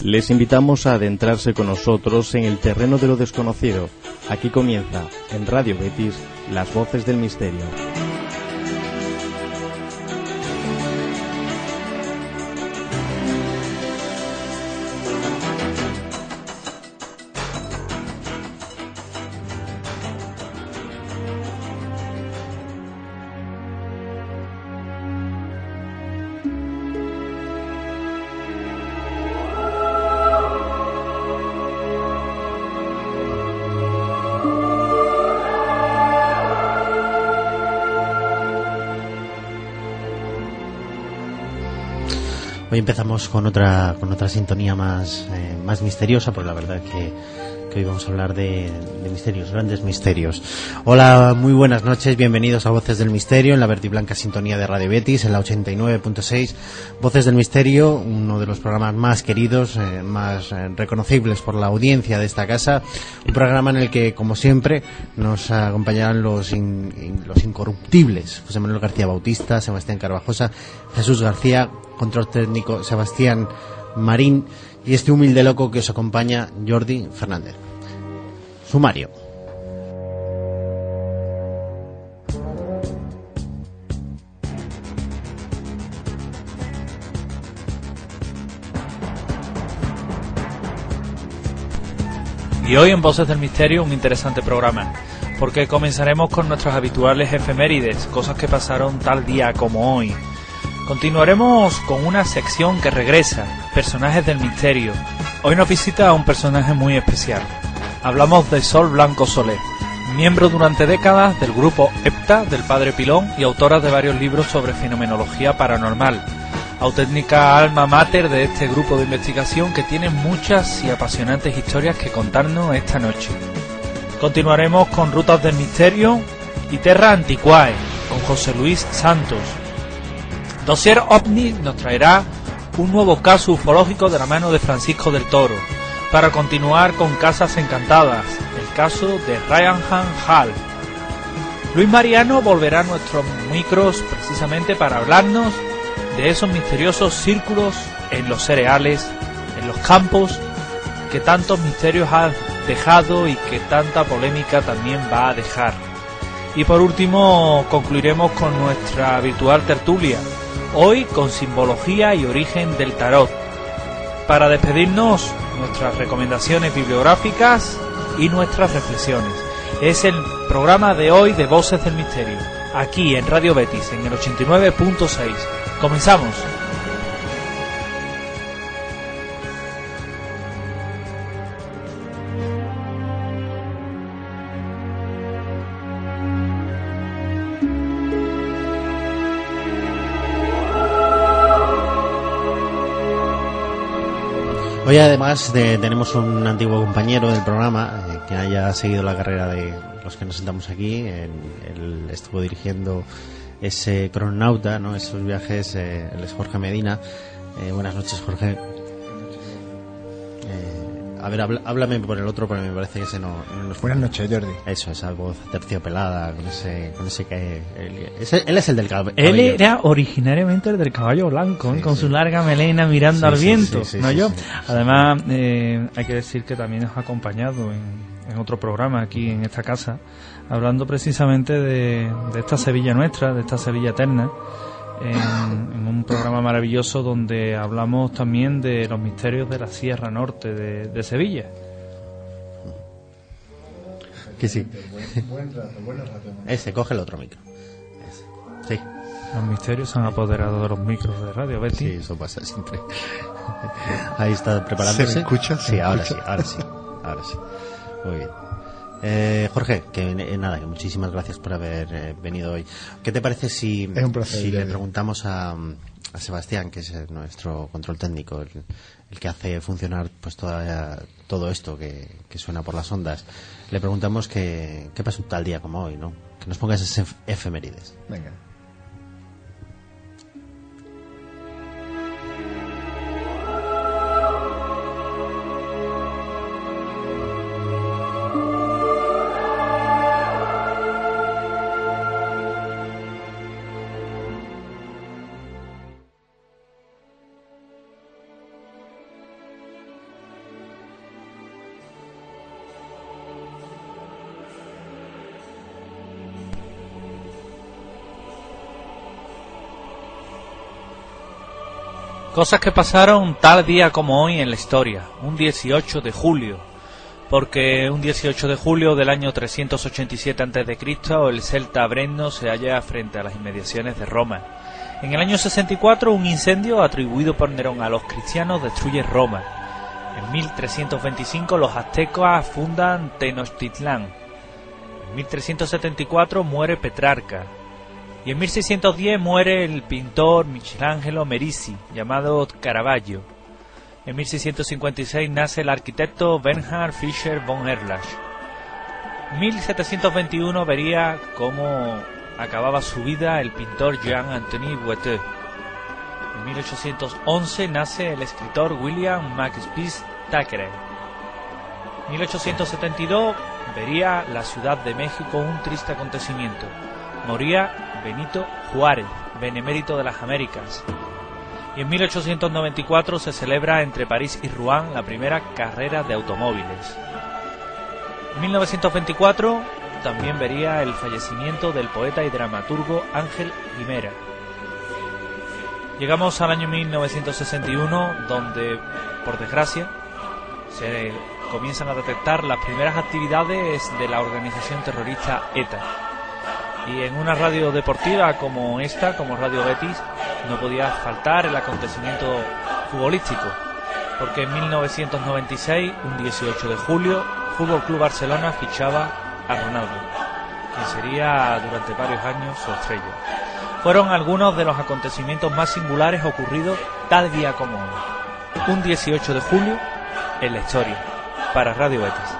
Les invitamos a adentrarse con nosotros en el terreno de lo desconocido. Aquí comienza, en Radio Betis, Las Voces del Misterio. Hoy empezamos con otra sintonía más misteriosa, porque la verdad que hoy vamos a hablar de misterios, grandes misterios. Hola, muy buenas noches, bienvenidos a Voces del Misterio en la vertiblanca sintonía de Radio Betis, en la 89.6. Voces del Misterio, uno de los programas más queridos, más reconocibles por la audiencia de esta casa. Un programa en el que, como siempre, nos acompañarán los incorruptibles José Manuel García Bautista, Sebastián Carvajosa, Jesús García, control técnico Sebastián Marín y este humilde loco que os acompaña, Jordi Fernández. Sumario. Y hoy en Voces del Misterio un interesante programa, porque comenzaremos con nuestras habituales efemérides, cosas que pasaron tal día como hoy. Continuaremos con una sección que regresa, personajes del misterio. Hoy nos visita un personaje muy especial. Hablamos de Sol Blanco Soler, miembro durante décadas del grupo EPTA del Padre Pilón y autora de varios libros sobre fenomenología paranormal. Auténtica alma mater de este grupo de investigación que tiene muchas y apasionantes historias que contarnos esta noche. Continuaremos con Rutas del Misterio y Terra Antiquae con José Luis Santos. Dossier OVNI nos traerá un nuevo caso ufológico de la mano de Francisco del Toro, para continuar con Casas Encantadas, el caso de Ryan Hall. Luis Mariano volverá a nuestros micros precisamente para hablarnos de esos misteriosos círculos en los cereales, en los campos, que tantos misterios han dejado y que tanta polémica también va a dejar. Y por último concluiremos con nuestra virtual tertulia, hoy con simbología y origen del tarot. Para despedirnos, nuestras recomendaciones bibliográficas y nuestras reflexiones. Es el programa de hoy de Voces del Misterio, aquí en Radio Betis, en el 89.6. Comenzamos. Hoy además tenemos un antiguo compañero del programa que haya seguido la carrera de los que nos sentamos aquí. Él estuvo dirigiendo ese cronauta, ¿no? Esos viajes. Él es Jorge Medina. Buenas noches, Jorge. A ver, háblame por el otro, porque me parece que ese no nos... Buenas noches, Jordi. Eso, esa voz terciopelada, con ese que... Él es el del caballo. Él era originariamente el del caballo blanco, sí, con su larga melena mirando al viento, ¿no yo? Sí. Además, hay que decir que también nos ha acompañado en otro programa aquí en esta casa, hablando precisamente de esta Sevilla nuestra, de esta Sevilla eterna, en un programa maravilloso donde hablamos también de los misterios de la Sierra Norte de Sevilla. Que sí. Buen rato. Ese, coge el otro micro. Ese. Sí. Los misterios se han apoderado de los micros de Radio Betis. Sí, eso pasa siempre. Ahí está preparándose. ¿Se me escucha? Sí, ahora sí. Muy bien. Jorge, que nada, que muchísimas gracias por haber venido hoy. ¿Qué te parece si le preguntamos a Sebastián, que es nuestro control técnico, el que hace funcionar pues todo esto que suena por las ondas? Le preguntamos qué pasó tal día como hoy, ¿no? Que nos ponga esas efemérides. Venga. Cosas que pasaron tal día como hoy en la historia, un 18 de julio, porque un 18 de julio del año 387 a.C. el celta Brenno se halla frente a las inmediaciones de Roma. En el año 64 un incendio atribuido por Nerón a los cristianos destruye Roma. En 1325 los aztecas fundan Tenochtitlán. En 1374 muere Petrarca. Y en 1610 muere el pintor Michelangelo Merisi, llamado Caravaggio. En 1656 nace el arquitecto Bernhard Fischer von Erlach. En 1721 vería cómo acababa su vida el pintor Jean-Antoine Watteau. En 1811 nace el escritor William Makepeace Thackeray. En 1872 vería la Ciudad de México un triste acontecimiento. Moría Benito Juárez, benemérito de las Américas. Y en 1894 se celebra entre París y Rouen la primera carrera de automóviles. En 1924 también vería el fallecimiento del poeta y dramaturgo Ángel Guimerá. Llegamos al año 1961, donde, por desgracia, se comienzan a detectar las primeras actividades de la organización terrorista ETA. Y en una radio deportiva como esta, como Radio Betis, no podía faltar el acontecimiento futbolístico, porque en 1996, un 18 de julio, Fútbol Club Barcelona fichaba a Ronaldo, quien sería durante varios años su estrella. Fueron algunos de los acontecimientos más singulares ocurridos tal día como hoy, un 18 de julio en la historia, para Radio Betis.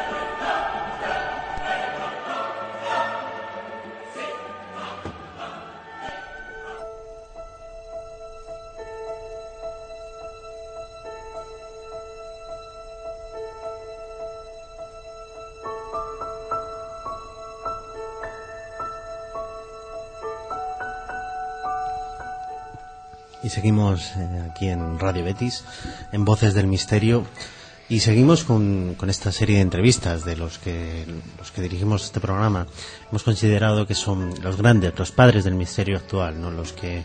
Y seguimos aquí en Radio Betis, en Voces del Misterio, y seguimos con esta serie de entrevistas de los que dirigimos este programa. Hemos considerado que son los grandes, los padres del misterio actual, ¿no? los que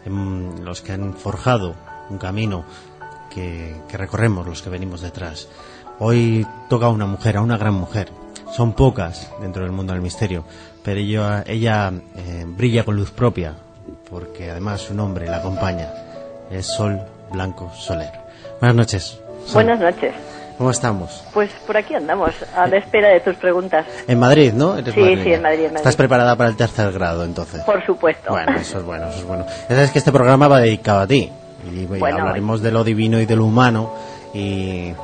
han forjado un camino que recorremos los que venimos detrás. Hoy toca a una mujer, a una gran mujer. Son pocas dentro del mundo del misterio, pero ella brilla con luz propia, porque además su nombre la acompaña. Es Sol Blanco Soler. Buenas noches, Sol. Buenas noches. ¿Cómo estamos? Pues por aquí andamos, a la espera de tus preguntas. En Madrid, ¿no? ¿Eres sí, madrileña? sí, en Madrid. ¿Estás preparada para el tercer grado, entonces? Por supuesto. Bueno, eso es bueno, eso es bueno. Ya sabes que este programa va dedicado a ti. Y bueno, hablaremos de lo divino y de lo humano. Y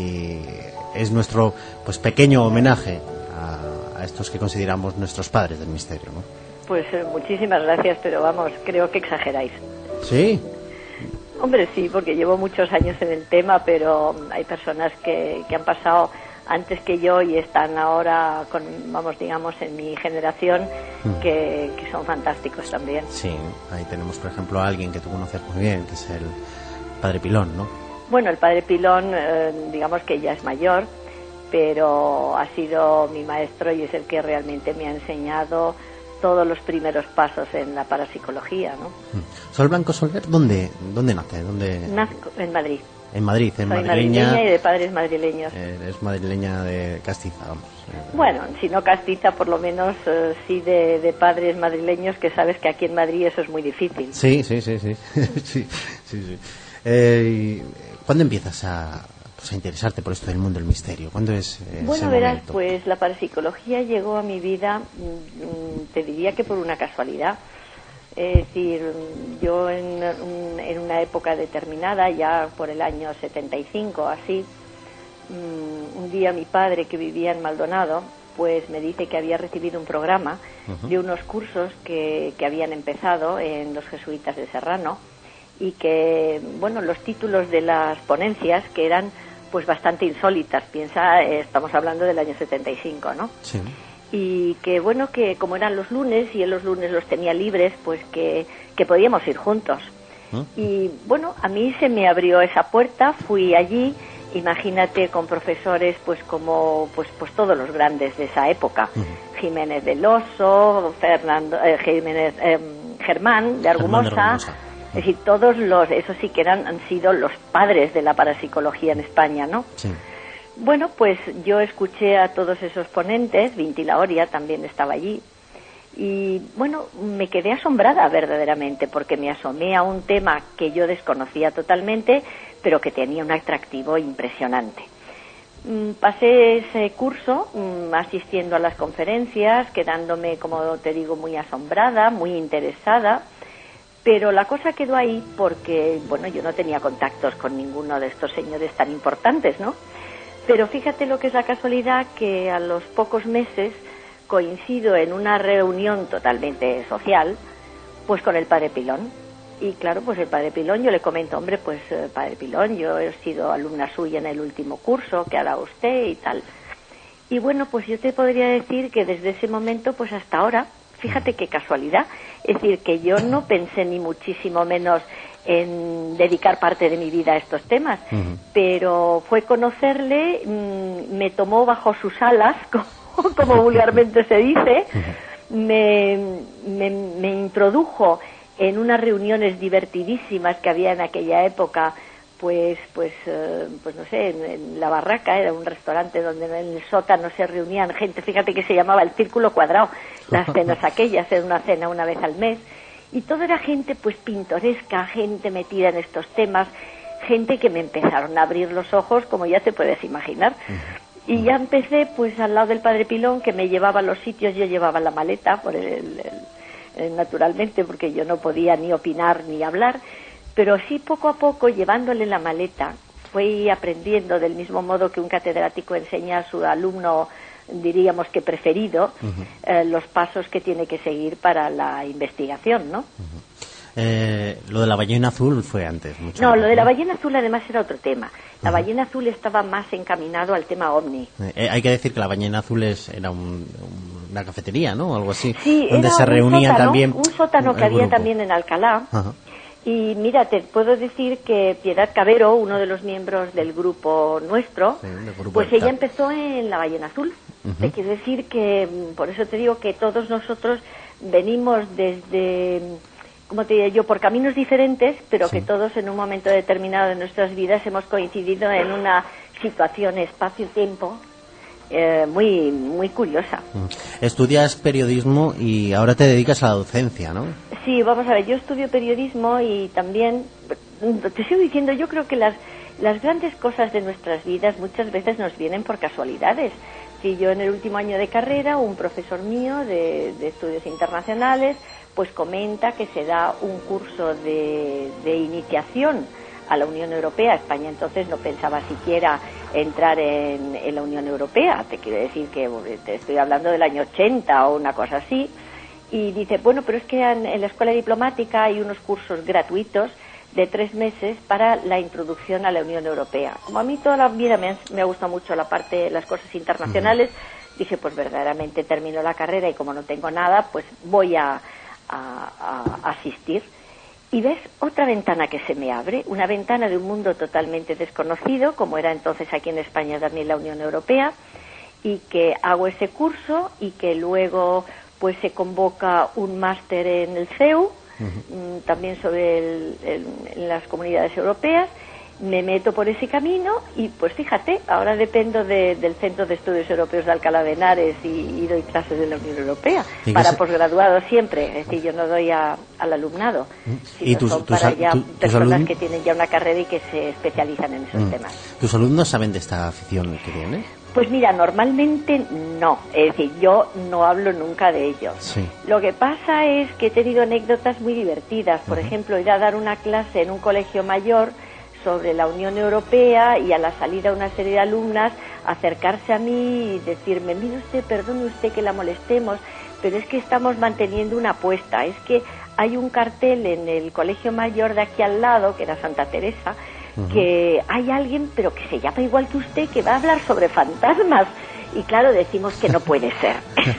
es nuestro pequeño homenaje a estos que consideramos nuestros padres del misterio, ¿no? Pues muchísimas gracias, pero vamos, creo que exageráis. ¿Sí? Hombre, sí, porque llevo muchos años en el tema, pero hay personas que han pasado antes que yo y están ahora, digamos, en mi generación, que son fantásticos también. Sí, ahí tenemos, por ejemplo, a alguien que tú conoces muy bien, que es el Padre Pilón, ¿no? Bueno, el Padre Pilón, digamos que ya es mayor, pero ha sido mi maestro y es el que realmente me ha enseñado todos los primeros pasos en la parapsicología, ¿no? Sol Blanco Soler, ¿dónde nace? Nazco en Madrid. En Madrid, Soy madrileña y de padres madrileños. Es madrileña de castiza, vamos. Bueno, si no castiza, por lo menos sí de padres madrileños, que sabes que aquí en Madrid eso es muy difícil. Sí. ¿Cuándo empiezas a interesarte por esto del mundo del misterio? ¿Cuándo es Bueno, verás, pues la parapsicología llegó a mi vida, te diría que por una casualidad. Es decir, yo en una época determinada, ya por el año 75, así, un día mi padre, que vivía en Maldonado, pues me dice que había recibido un programa de unos cursos que habían empezado en los jesuitas de Serrano, y que, bueno, los títulos de las ponencias, que eran pues bastante insólitas, estamos hablando del año 75, ¿no? Sí. Y que, bueno, que como eran los lunes y él los lunes los tenía libres, pues que podíamos ir juntos. Y bueno, a mí se me abrió esa puerta, fui allí, imagínate, con profesores pues como pues todos los grandes de esa época, Jiménez del Oso, Germán de Argumosa, Es decir, eso sí que han sido los padres de la parapsicología en España, ¿no? Sí. Bueno, pues yo escuché a todos esos ponentes, Vinti Laoria también estaba allí, y bueno, me quedé asombrada verdaderamente, porque me asomé a un tema que yo desconocía totalmente, pero que tenía un atractivo impresionante. Pasé ese curso asistiendo a las conferencias, quedándome, como te digo, muy asombrada, muy interesada, pero la cosa quedó ahí porque, bueno, yo no tenía contactos con ninguno de estos señores tan importantes, ¿no? Pero fíjate lo que es la casualidad, que a los pocos meses coincido en una reunión totalmente social, pues con el padre Pilón. Y claro, pues el padre Pilón, yo le comento, hombre, pues padre Pilón, yo he sido alumna suya en el último curso que ha dado usted y tal. Y bueno, pues yo te podría decir que desde ese momento, pues hasta ahora, fíjate qué casualidad, es decir, que yo no pensé ni muchísimo menos en dedicar parte de mi vida a estos temas, pero fue conocerle, me tomó bajo sus alas, como vulgarmente se dice, me introdujo en unas reuniones divertidísimas que había en aquella época, pues no sé, en La Barraca, era un restaurante donde en el sótano se reunían gente, fíjate que se llamaba el Círculo Cuadrado, las cenas aquellas, era una cena una vez al mes, y todo era gente pues pintoresca, gente metida en estos temas, gente que me empezaron a abrir los ojos, como ya te puedes imaginar. Y ya empecé pues al lado del padre Pilón, que me llevaba a los sitios, yo llevaba la maleta, naturalmente, porque yo no podía ni opinar ni hablar, pero sí poco a poco, llevándole la maleta, fui aprendiendo del mismo modo que un catedrático enseña a su alumno, diríamos que preferido, los pasos que tiene que seguir para la investigación, ¿no? Lo de la ballena azul fue antes. No, lo de la ballena azul además era otro tema. La ballena azul estaba más encaminado al tema ovni. Hay que decir que la ballena azul era una cafetería, ¿no? Algo así. Sí, donde era se reunían también un sótano que había también en Alcalá. Y mira, te puedo decir que Piedad Cabero, uno de los miembros del grupo nuestro, pues ella empezó en la ballena azul. Te quiero decir que, por eso te digo que todos nosotros venimos desde, como te diría yo, por caminos diferentes, pero que todos en un momento determinado de nuestras vidas hemos coincidido en una situación espacio-tiempo muy, muy curiosa. Estudias periodismo y ahora te dedicas a la docencia, ¿no? Sí, vamos a ver, yo estudio periodismo y también, te sigo diciendo, yo creo que las grandes cosas de nuestras vidas muchas veces nos vienen por casualidades. Sí, yo en el último año de carrera, un profesor mío de estudios internacionales, pues comenta que se da un curso de iniciación a la Unión Europea. España entonces no pensaba siquiera entrar en la Unión Europea, te quiero decir que te estoy hablando del año 80 o una cosa así, y dice, bueno, pero es que en la escuela diplomática hay unos cursos gratuitos de 3 meses para la introducción a la Unión Europea. Como a mí toda la vida me ha gustado mucho la parte de las cosas internacionales, dije, pues verdaderamente termino la carrera y como no tengo nada, pues voy a asistir. Y ves otra ventana que se me abre, una ventana de un mundo totalmente desconocido, como era entonces aquí en España también la Unión Europea, y que hago ese curso y que luego pues se convoca un máster en el CEU, también sobre las comunidades europeas. Me meto por ese camino y pues fíjate, ahora dependo del Centro de Estudios Europeos de Alcalá de Henares y doy clases de la Unión Europea para posgraduados siempre, es decir, yo no doy al alumnado, sino son para ya personas que tienen ya una carrera y que se especializan en esos temas. ¿Tus alumnos saben de esta afición que tienes? Pues mira, normalmente no, es decir, yo no hablo nunca de ellos. Sí. Lo que pasa es que he tenido anécdotas muy divertidas, por ejemplo, ir a dar una clase en un colegio mayor sobre la Unión Europea y a la salida una serie de alumnas acercarse a mí y decirme, mire usted, perdone usted que la molestemos, pero es que estamos manteniendo una apuesta, es que hay un cartel en el colegio mayor de aquí al lado, que era Santa Teresa, que hay alguien, pero que se llama igual que usted, que va a hablar sobre fantasmas. Y claro, decimos que no puede ser.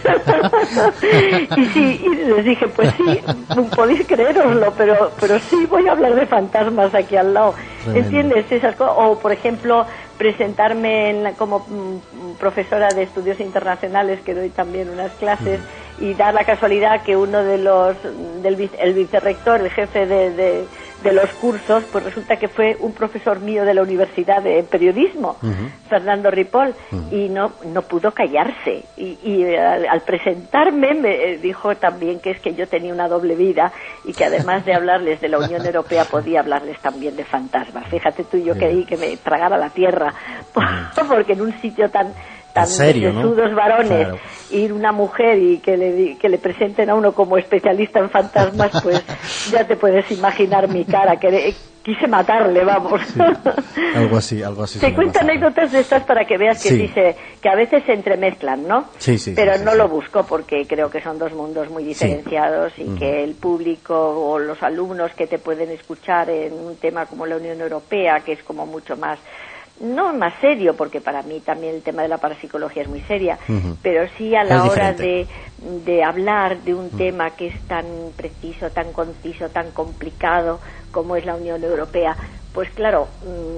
y les dije, pues sí, podéis creéroslo, pero sí voy a hablar de fantasmas aquí al lado. ¿Entiendes? Esas cosas. O, por ejemplo, presentarme como profesora de estudios internacionales, que doy también unas clases, y dar la casualidad que uno de el vicerrector, el jefe de de los cursos, pues resulta que fue un profesor mío de la Universidad de Periodismo, Fernando Ripoll, y no pudo callarse. Y al presentarme me dijo también que es que yo tenía una doble vida y que además de hablarles de la Unión Europea podía hablarles también de fantasmas. Fíjate tú, yo creí que me tragara la tierra, porque en un sitio tan sesudos varones, claro, ir una mujer y que le presenten a uno como especialista en fantasmas, pues ya te puedes imaginar mi cara, que quise matarle, vamos. Sí, algo así. Te cuento anécdotas de estas para que veas que dice que a veces se entremezclan, ¿no? Sí. Pero no lo busco porque creo que son dos mundos muy diferenciados y que el público o los alumnos que te pueden escuchar en un tema como la Unión Europea, que es como mucho más, no más serio, porque para mí también el tema de la parapsicología es muy seria, pero sí a la hora de hablar de un tema que es tan preciso, tan conciso, tan complicado como es la Unión Europea, pues claro,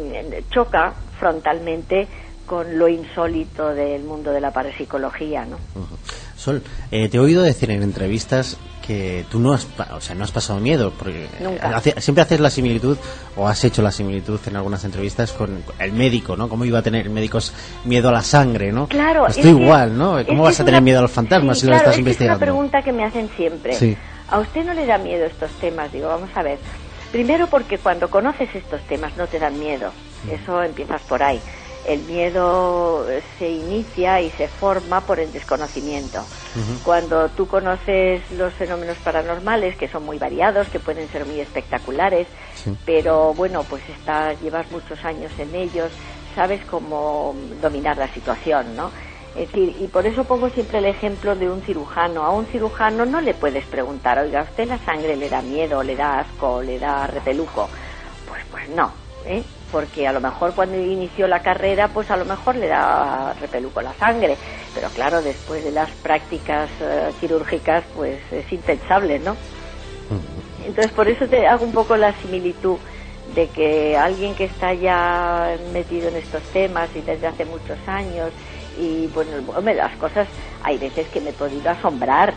choca frontalmente con lo insólito del mundo de la parapsicología, ¿no? Sol, te he oído decir en entrevistas que tú no has pasado miedo, porque siempre haces la similitud, o has hecho la similitud en algunas entrevistas con el médico, ¿no? ¿Cómo iba a tener el médico miedo a la sangre, ¿no? Claro. Pues tú igual, ¿no? ¿Cómo vas a tener miedo a los fantasmas si lo estás investigando? Es una pregunta que me hacen siempre. Sí. ¿A usted no le da miedo estos temas? Digo, vamos a ver. Primero porque cuando conoces estos temas no te dan miedo. Eso empiezas por ahí. El miedo se inicia y se forma por el desconocimiento. Cuando tú conoces los fenómenos paranormales, que son muy variados, que pueden ser muy espectaculares, pero bueno, pues llevas muchos años en ellos, sabes cómo dominar la situación, ¿no? Es decir, y por eso pongo siempre el ejemplo de un cirujano. A un cirujano no le puedes preguntar, oiga, ¿a usted la sangre le da miedo, le da asco, le da repeluco? Pues no, porque a lo mejor cuando inició la carrera, pues a lo mejor le da repeluco la sangre, pero claro, después de las prácticas quirúrgicas, pues es impensable, ¿no? Entonces por eso te hago un poco la similitud de que alguien que está ya metido en estos temas y desde hace muchos años, y bueno, las cosas hay veces que me he podido asombrar.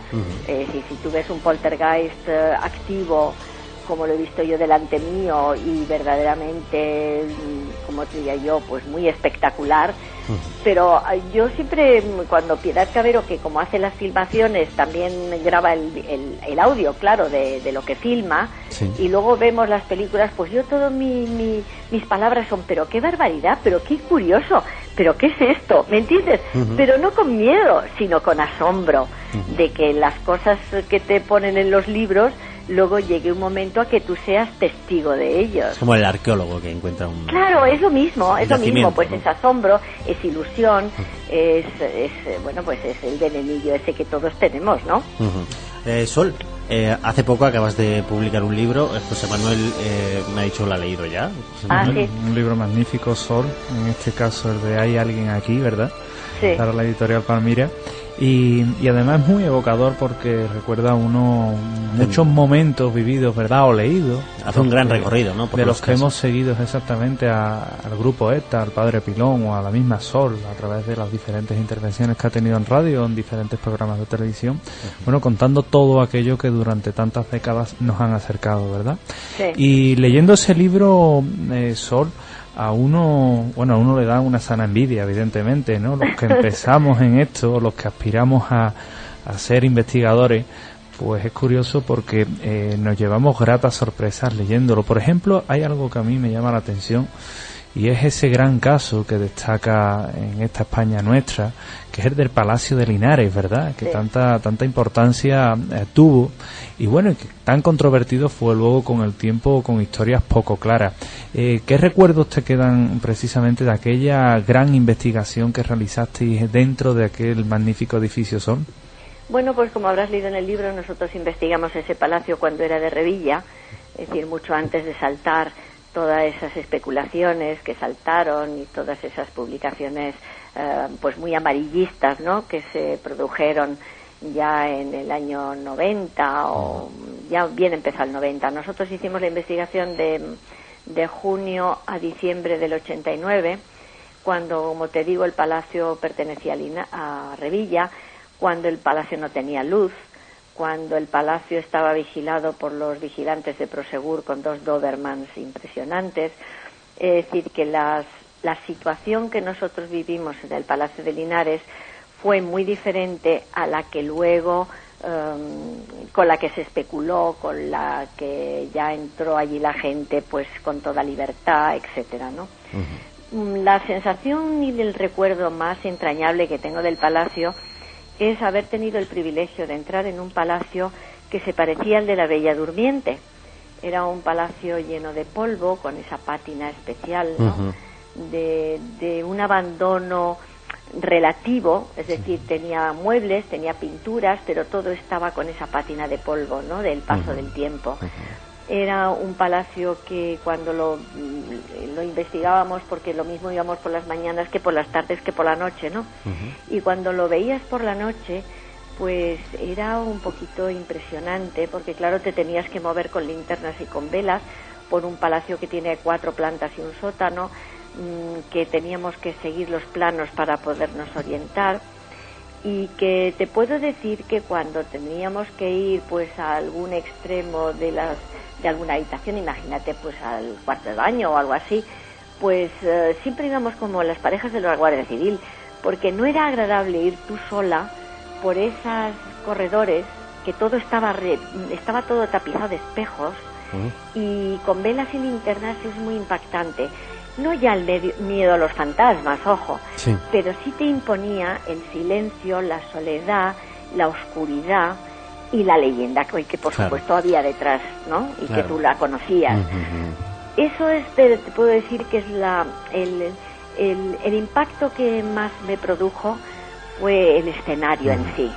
Si tú ves un poltergeist activo, como lo he visto yo delante mío, y verdaderamente, como diría yo, pues muy espectacular. Pero yo siempre, cuando Piedad Cabero, que como hace las filmaciones, también graba el audio, claro, de lo que filma, y luego vemos las películas, pues yo todo mis palabras son, pero qué barbaridad, pero qué curioso, pero qué es esto, ¿me entiendes? Pero no con miedo, sino con asombro, de que las cosas que te ponen en los libros luego llegue un momento a que tú seas testigo de ellos. Es como el arqueólogo que encuentra un... Claro, es lo mismo, pues ¿no? Es asombro, es ilusión, es bueno, pues es el venenillo ese que todos tenemos, ¿no? Sol, hace poco acabas de publicar un libro, José Manuel me ha dicho lo ha leído ya. Sí. Un libro magnífico, Sol, en este caso el de Hay alguien aquí, ¿verdad? Sí. Para la editorial Palmira. Y además es muy evocador porque recuerda uno muchos momentos vividos, ¿verdad? O leídos. Hace un gran recorrido, ¿no? De los que hemos seguido exactamente al grupo ETA, al Padre Pilón o a la misma Sol, a través de las diferentes intervenciones que ha tenido en radio, en diferentes programas de televisión. Bueno, contando todo aquello que durante tantas décadas nos han acercado, ¿verdad? Sí. Y leyendo ese libro, Sol, a uno le da una sana envidia, evidentemente, ¿no? Los que empezamos en esto, los que aspiramos a ser investigadores, pues es curioso porque nos llevamos gratas sorpresas leyéndolo. Por ejemplo, hay algo que a mí me llama la atención, y es ese gran caso que destaca en esta España nuestra, que es el del Palacio de Linares, ¿verdad? Que tanta importancia tuvo, y bueno, que tan controvertido fue luego con el tiempo, con historias poco claras. ¿Qué recuerdos te quedan precisamente de aquella gran investigación que realizasteis dentro de aquel magnífico edificio, Sol? Bueno, pues como habrás leído en el libro, nosotros investigamos ese palacio cuando era de Revilla, es decir, mucho antes de saltar todas esas especulaciones que saltaron y todas esas publicaciones pues muy amarillistas, ¿no?, que se produjeron ya en el año 90 o ya bien empezó el 90. Nosotros hicimos la investigación de junio a diciembre del 89, cuando, como te digo, el palacio pertenecía a Revilla, cuando el palacio no tenía luz, cuando el palacio estaba vigilado por los vigilantes de Prosegur con 2 Dobermans impresionantes. Es decir, que la situación que nosotros vivimos en el Palacio de Linares fue muy diferente a la que luego, con la que se especuló, con la que ya entró allí la gente pues con toda libertad, etcétera, ¿no? La sensación y el recuerdo más entrañable que tengo del palacio es haber tenido el privilegio de entrar en un palacio que se parecía al de la Bella Durmiente. Era un palacio lleno de polvo, con esa pátina especial, ¿no? De un abandono relativo, es decir, tenía muebles, tenía pinturas, pero todo estaba con esa pátina de polvo, ¿no? Del paso del tiempo. Era un palacio que cuando lo investigábamos, porque lo mismo íbamos por las mañanas que por las tardes que por la noche, ¿no? Y cuando lo veías por la noche, pues era un poquito impresionante, porque claro, te tenías que mover con linternas y con velas por un palacio que tiene 4 plantas y un sótano, que teníamos que seguir los planos para podernos orientar, y que te puedo decir que cuando teníamos que ir pues a algún extremo de alguna habitación, imagínate pues al cuarto de baño o algo así, pues siempre íbamos como las parejas de la Guardia Civil, porque no era agradable ir tú sola por esos corredores, que todo estaba todo tapizado de espejos, y con velas y linternas es muy impactante. No ya el miedo a los fantasmas, ojo, sí, pero sí te imponía el silencio, la soledad, la oscuridad y la leyenda que por supuesto había detrás, ¿no? Y que tú la conocías. Eso te puedo decir que es el impacto que más me produjo fue el escenario en sí,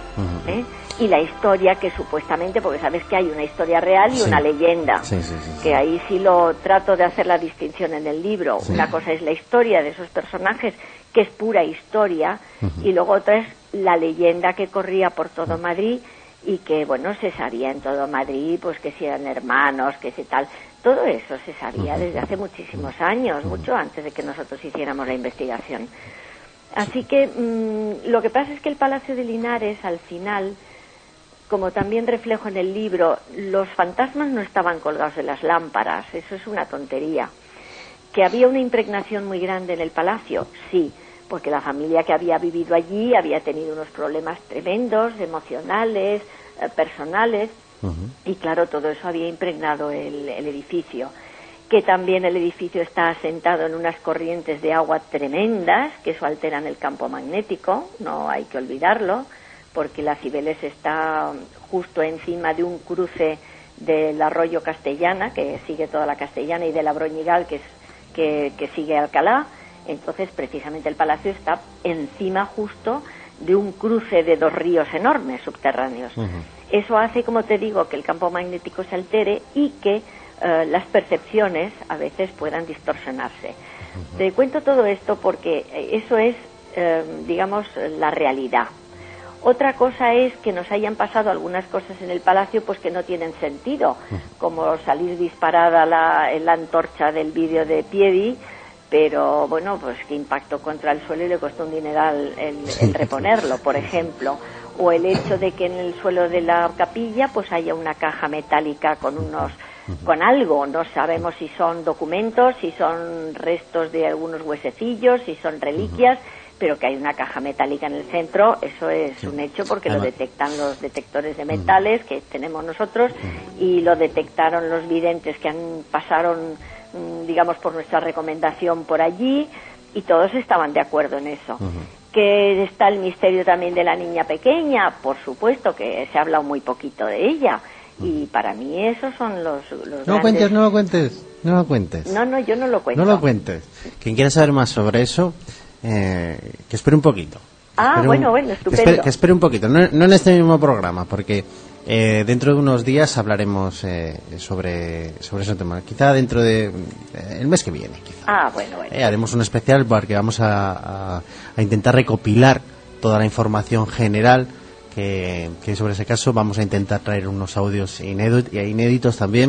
y la historia que supuestamente, porque sabes que hay una historia real y una leyenda, que ahí sí lo trato de hacer la distinción en el libro. Una cosa es la historia de esos personajes, que es pura historia, y luego otra es la leyenda que corría por todo Madrid, y que, bueno, se sabía en todo Madrid, pues que si eran hermanos, que si tal, todo eso se sabía desde hace muchísimos años, mucho antes de que nosotros hiciéramos la investigación. Así que lo que pasa es que el Palacio de Linares, al final, como también reflejo en el libro, los fantasmas no estaban colgados de las lámparas, eso es una tontería. ¿Que había una impregnación muy grande en el palacio? Sí, porque la familia que había vivido allí había tenido unos problemas tremendos, emocionales, personales, y claro, todo eso había impregnado el edificio. Que también el edificio está asentado en unas corrientes de agua tremendas, que eso alteran el campo magnético, no hay que olvidarlo, porque la Cibeles está justo encima de un cruce del arroyo Castellana, que sigue toda la Castellana, y de la Broñigal, que sigue Alcalá. Entonces, precisamente el palacio está encima justo de un cruce de 2 ríos enormes subterráneos. Eso hace, como te digo, que el campo magnético se altere y que las percepciones a veces puedan distorsionarse. Te cuento todo esto porque eso es, digamos, la realidad. Otra cosa es que nos hayan pasado algunas cosas en el palacio pues que no tienen sentido, como salir disparada la antorcha del vídeo de Piedi, pero bueno, pues que impactó contra el suelo y le costó un dineral el reponerlo, por ejemplo. O el hecho de que en el suelo de la capilla pues haya una caja metálica con algo, no sabemos si son documentos, si son restos de algunos huesecillos, si son reliquias, pero que hay una caja metálica en el centro, eso es un hecho porque lo detectan los detectores de metales que tenemos nosotros, y lo detectaron los videntes que pasaron, digamos, por nuestra recomendación por allí, y todos estaban de acuerdo en eso. Que está el misterio también de la niña pequeña, por supuesto que se ha hablado muy poquito de ella, y para mí esos son los No grandes... lo cuentes. No, yo no lo cuento. No lo cuentes. Quien quiera saber más sobre eso, que espere un poquito. Bueno, estupendo. Que espere un poquito, no en este mismo programa, porque dentro de unos días hablaremos sobre ese tema. Quizá dentro de el mes que viene. Quizá. Bueno. Haremos un especial porque vamos a intentar recopilar toda la información general que sobre ese caso. Vamos a intentar traer unos audios inéditos también,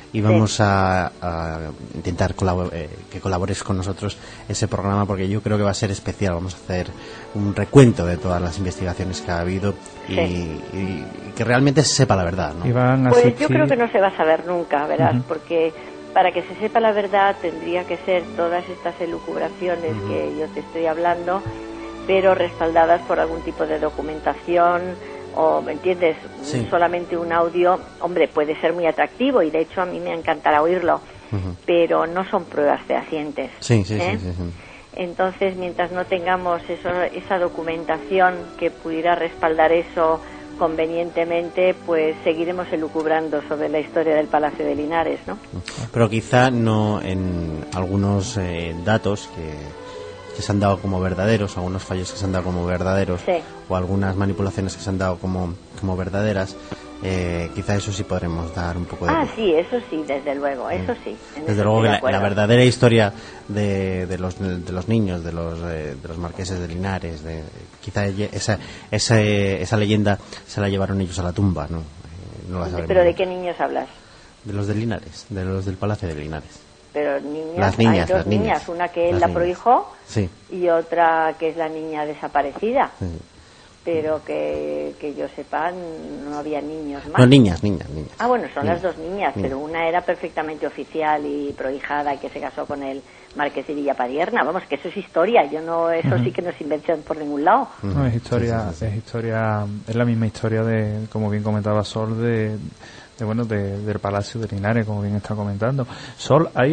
y vamos a intentar que colabores con nosotros ese programa, porque yo creo que va a ser especial. Vamos a hacer un recuento de todas las investigaciones que ha habido y que realmente se sepa la verdad, ¿no? Pues yo creo que no se va a saber nunca, ¿verdad? Porque para que se sepa la verdad tendría que ser todas estas elucubraciones que yo te estoy hablando, pero respaldadas por algún tipo de documentación, o, ¿me entiendes? Sí. Solamente un audio, hombre, puede ser muy atractivo y de hecho a mí me encantará oírlo, pero no son pruebas fehacientes. Sí. Entonces, mientras no tengamos esa documentación que pudiera respaldar eso convenientemente, pues seguiremos elucubrando sobre la historia del Palacio de Linares, ¿no? Pero quizá no en algunos datos que se han dado como verdaderos, algunos fallos que se han dado como verdaderos, o algunas manipulaciones que se han dado como verdaderas, quizá eso sí podremos dar un poco de... sí, eso sí, desde luego, eso sí. Desde luego que la verdadera historia de los niños, de los marqueses de Linares, quizá esa leyenda se la llevaron ellos a la tumba, ¿no? No la sabemos. ¿Pero de qué niños hablas? De los de Linares, de los del Palacio de Linares. Pero niñas, las niñas, hay dos niñas, una que él la prohijó y otra que es la niña desaparecida. Sí. Pero que yo sepa, no había niños más. No, niñas. Ah, bueno, son las dos niñas, pero una era perfectamente oficial y prohijada y que se casó con el marqués de Villapadierna. Vamos, que eso es historia, eso sí que no es invención por ningún lado. No, es historia, es la misma historia de, como bien comentaba Sol, del Palacio de Linares, como bien está comentando. Sol, hay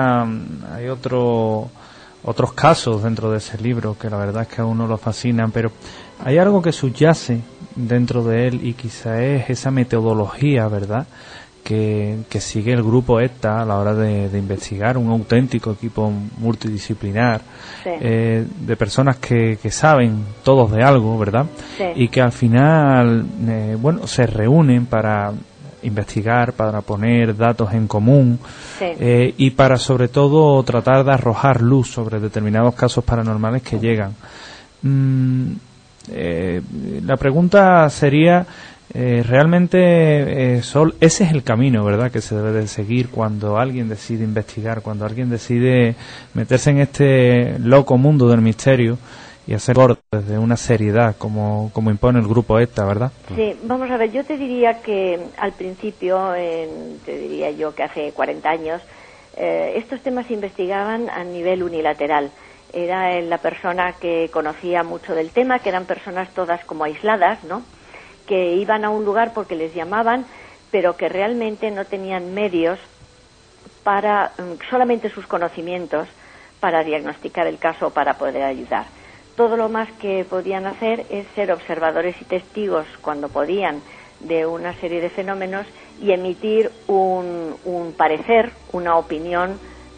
otros casos dentro de ese libro que la verdad es que a uno lo fascinan, pero hay algo que subyace dentro de él y quizá es esa metodología, ¿verdad?, que sigue el grupo ETA a la hora de investigar, un auténtico equipo multidisciplinar, de personas que saben todos de algo, ¿verdad?, y que al final se reúnen para investigar, para poner datos en común y para sobre todo tratar de arrojar luz sobre determinados casos paranormales que llegan. La pregunta sería, realmente, Sol, ese es el camino, ¿verdad?, que se debe de seguir cuando alguien decide investigar, cuando alguien decide meterse en este loco mundo del misterio y hacer cortes de una seriedad como impone el grupo ETA, ¿verdad? Sí, vamos a ver, yo te diría que al principio, te diría yo que hace 40 años, estos temas se investigaban a nivel unilateral. Era la persona que conocía mucho del tema, que eran personas todas como aisladas, ¿no?, que iban a un lugar porque les llamaban, pero que realmente no tenían medios para, solamente sus conocimientos, para diagnosticar el caso o para poder ayudar. Todo lo más que podían hacer es ser observadores y testigos cuando podían de una serie de fenómenos y emitir un parecer, una opinión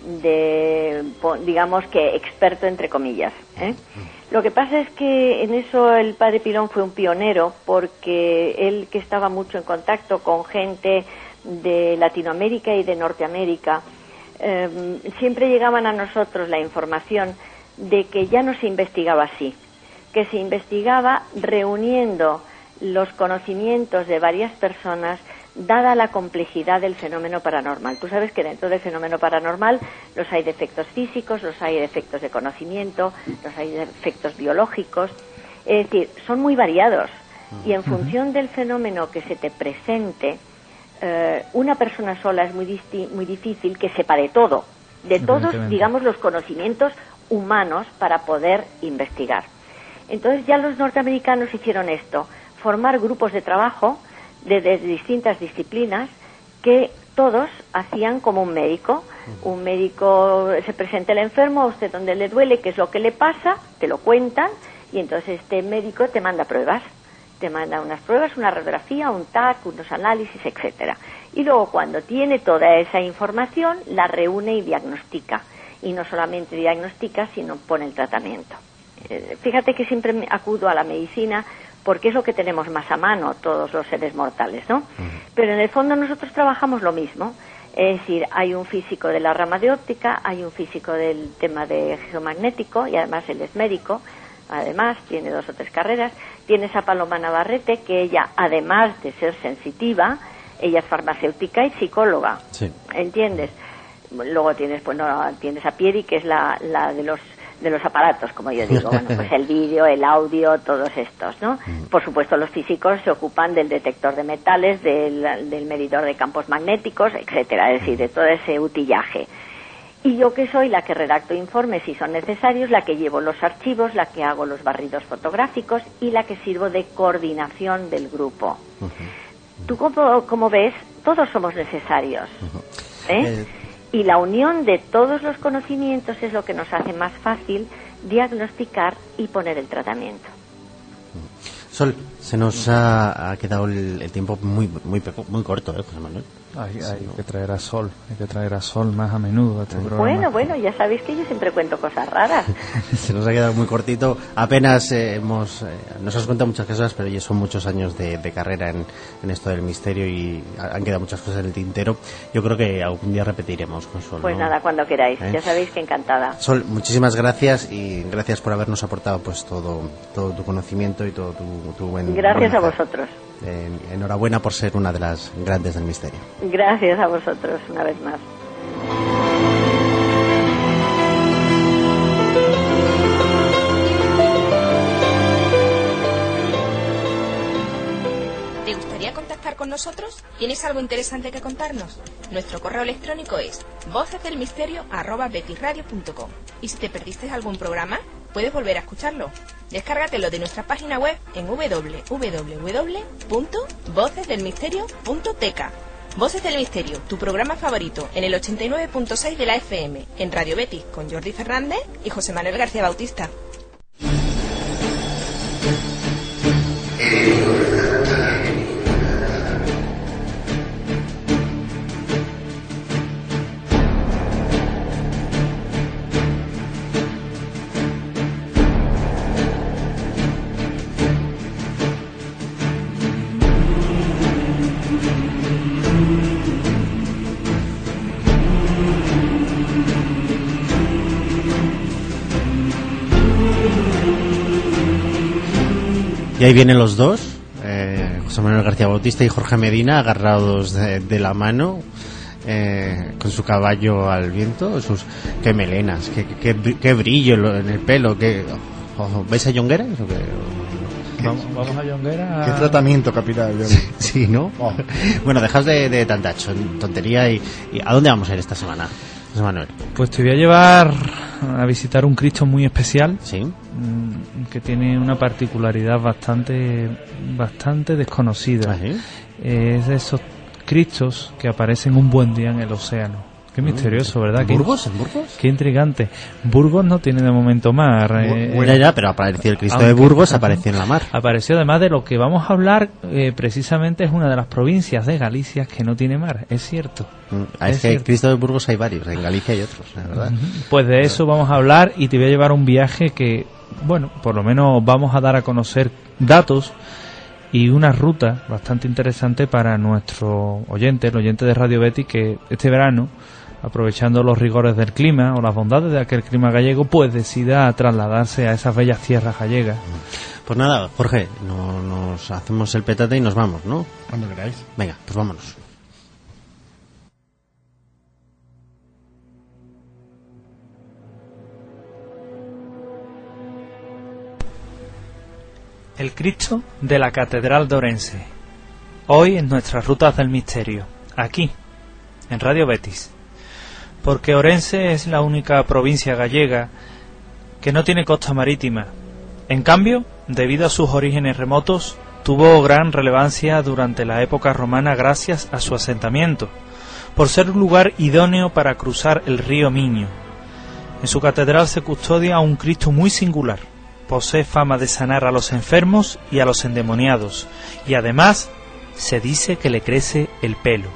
digamos que experto entre comillas, Lo que pasa es que en eso el padre Pilón fue un pionero, porque él, que estaba mucho en contacto con gente de Latinoamérica y de Norteamérica, siempre llegaban a nosotros la información de que ya no se investigaba así, que se investigaba reuniendo los conocimientos de varias personas, dada la complejidad del fenómeno paranormal. Tú sabes que dentro del fenómeno paranormal los hay de efectos físicos, los hay de efectos de conocimiento, los hay de efectos biológicos, es decir, son muy variados, y en función del fenómeno que se te presente, una persona sola es muy difícil que sepa de todo, de todos, digamos, los conocimientos humanos para poder investigar. Entonces ya los norteamericanos hicieron esto, formar grupos de trabajo de distintas disciplinas que todos hacían como un médico. Un médico, se presenta el enfermo, a usted donde le duele, qué es lo que le pasa, te lo cuentan, y entonces este médico te manda pruebas, te manda unas pruebas, una radiografía, un TAC, unos análisis, etcétera. Y luego cuando tiene toda esa información, la reúne y diagnostica. Y no solamente diagnostica, sino pone el tratamiento. Fíjate que siempre acudo a la medicina porque es lo que tenemos más a mano todos los seres mortales, ¿no? Pero en el fondo nosotros trabajamos lo mismo, es decir, hay un físico de la rama de óptica, hay un físico del tema de geomagnético, y además él es médico, además tiene 2 o 3 carreras, tienes a Paloma Navarrete, que ella, además de ser sensitiva, Ella es farmacéutica y psicóloga, Sí. ¿entiendes? Luego tienes, pues no, tienes a Pieri, que es la de los aparatos, como yo digo, bueno, pues el vídeo, el audio, todos estos, ¿no? Por supuesto, los físicos se ocupan del detector de metales, del medidor de campos magnéticos, etcétera, es decir, de todo ese utillaje. Y yo, que soy la que redacto informes si son necesarios, la que llevo los archivos, la que hago los barridos fotográficos y la que sirvo de coordinación del grupo. Tú, como ves, todos somos necesarios, ¿eh? Y la unión de todos los conocimientos es lo que nos hace más fácil diagnosticar y poner el tratamiento. Sol, se nos ha quedado el tiempo muy corto, José Manuel. Hay que traer a Sol, más a menudo a este programa. Bueno, ya sabéis que yo siempre cuento cosas raras. Se nos ha quedado muy cortito. Apenas nos has contado muchas cosas, pero ya son muchos años de carrera en esto del misterio y han quedado muchas cosas en el tintero. Yo creo que algún día repetiremos con Sol. Pues ¿no? nada, cuando queráis. Ya sabéis que encantada. Sol, muchísimas gracias y gracias por habernos aportado pues todo tu conocimiento y todo tu buen... Gracias a vosotros. Enhorabuena por ser una de las grandes del misterio. Gracias a vosotros una vez más. ¿Te gustaría contactar con nosotros? ¿Tienes algo interesante que contarnos? Nuestro correo electrónico es vocesdelmisterio@betisradio.com. Y si te perdiste algún programa, puedes volver a escucharlo. Descárgatelo de nuestra página web en www.vocesdelmisterio.tk. Voces del Misterio, tu programa favorito, en el 89.6 de la FM, en Radio Betis, con Jordi Fernández y José Manuel García Bautista. Y ahí vienen los dos, José Manuel García Bautista y Jorge Medina, agarrados de la mano, con su caballo al viento. Qué melenas, qué brillo en el pelo. ¿Veis a Llongueras? Vamos a Llongueras. Qué tratamiento capital. Sí, ¿no? Oh. Bueno, dejaos de tanta tontería y ¿a dónde vamos a ir esta semana, José Manuel? Pues te voy a llevar a visitar un Cristo muy especial. Sí. Que tiene una particularidad bastante desconocida. ¿Ah, sí? Es de esos Cristos que aparecen un buen día en el océano. Qué misterioso, ¿verdad? ¿En Burgos? Qué intrigante. Burgos no tiene de momento mar. Pero apareció el Cristo de Burgos, apareció en la mar. Apareció, además de lo que vamos a hablar, precisamente es una de las provincias de Galicia que no tiene mar, es cierto. Es que el Cristo de Burgos hay varios, en Galicia hay otros, la verdad. Pues de eso vamos a hablar y te voy a llevar un viaje que, bueno, por lo menos vamos a dar a conocer datos y una ruta bastante interesante para nuestro oyente, el oyente de Radio Betis, que este verano, aprovechando los rigores del clima o las bondades de aquel clima gallego, pues decida trasladarse a esas bellas tierras gallegas. Pues nada, Jorge, nos hacemos el petate y nos vamos, ¿no? Cuando queráis. Venga, pues vámonos. El Cristo de la Catedral de Orense. Hoy en nuestras rutas del misterio, aquí, en Radio Betis. Porque Orense es la única provincia gallega que no tiene costa marítima. En cambio, debido a sus orígenes remotos, tuvo gran relevancia durante la época romana gracias a su asentamiento, por ser un lugar idóneo para cruzar el río Miño. En su catedral se custodia un Cristo muy singular. Posee fama de sanar a los enfermos y a los endemoniados, y además se dice que le crece el pelo.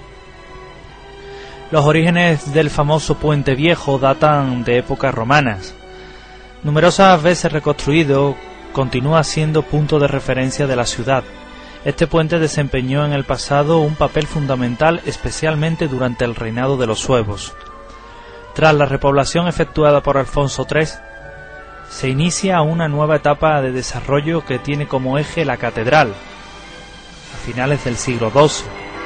Los orígenes del famoso Puente Viejo datan de épocas romanas. Numerosas veces reconstruido, continúa siendo punto de referencia de la ciudad. Este puente desempeñó en el pasado un papel fundamental, especialmente durante el reinado de los suevos. Tras la repoblación efectuada por Alfonso III, se inicia una nueva etapa de desarrollo que tiene como eje la catedral, a finales del siglo XII,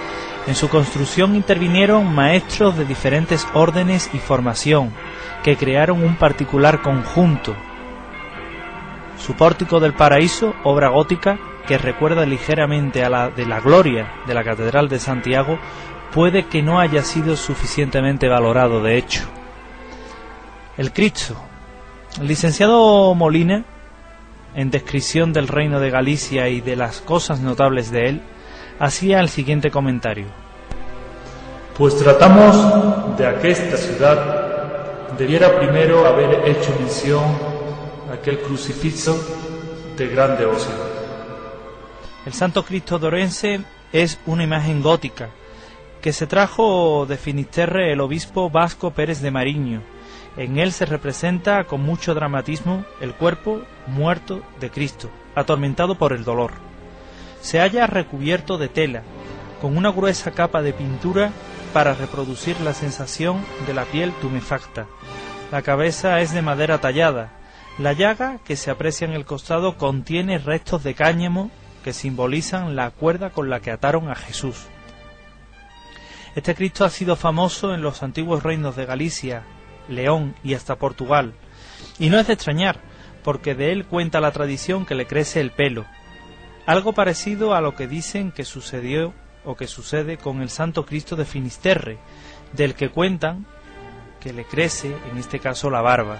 En su construcción intervinieron maestros de diferentes órdenes y formación, que crearon un particular conjunto. Su pórtico del paraíso, obra gótica que recuerda ligeramente a la de la gloria de la Catedral de Santiago, puede que no haya sido suficientemente valorado de hecho. El Cristo. El licenciado Molina, en descripción del Reino de Galicia y de las cosas notables de él, hacía el siguiente comentario: pues tratamos de que esta ciudad debiera primero haber hecho mención a aquel crucifijo de gran devoción. El Santo Cristo de Orense es una imagen gótica que se trajo de Finisterre el obispo Vasco Pérez de Mariño. En él se representa con mucho dramatismo el cuerpo muerto de Cristo, atormentado por el dolor. Se halla recubierto de tela, con una gruesa capa de pintura para reproducir la sensación de la piel tumefacta. La cabeza es de madera tallada. La llaga que se aprecia en el costado contiene restos de cáñamo que simbolizan la cuerda con la que ataron a Jesús. Este Cristo ha sido famoso en los antiguos reinos de Galicia, León y hasta Portugal, y no es de extrañar, porque de él cuenta la tradición que le crece el pelo, algo parecido a lo que dicen que sucedió o que sucede con el Santo Cristo de Finisterre, del que cuentan que le crece, en este caso, la barba.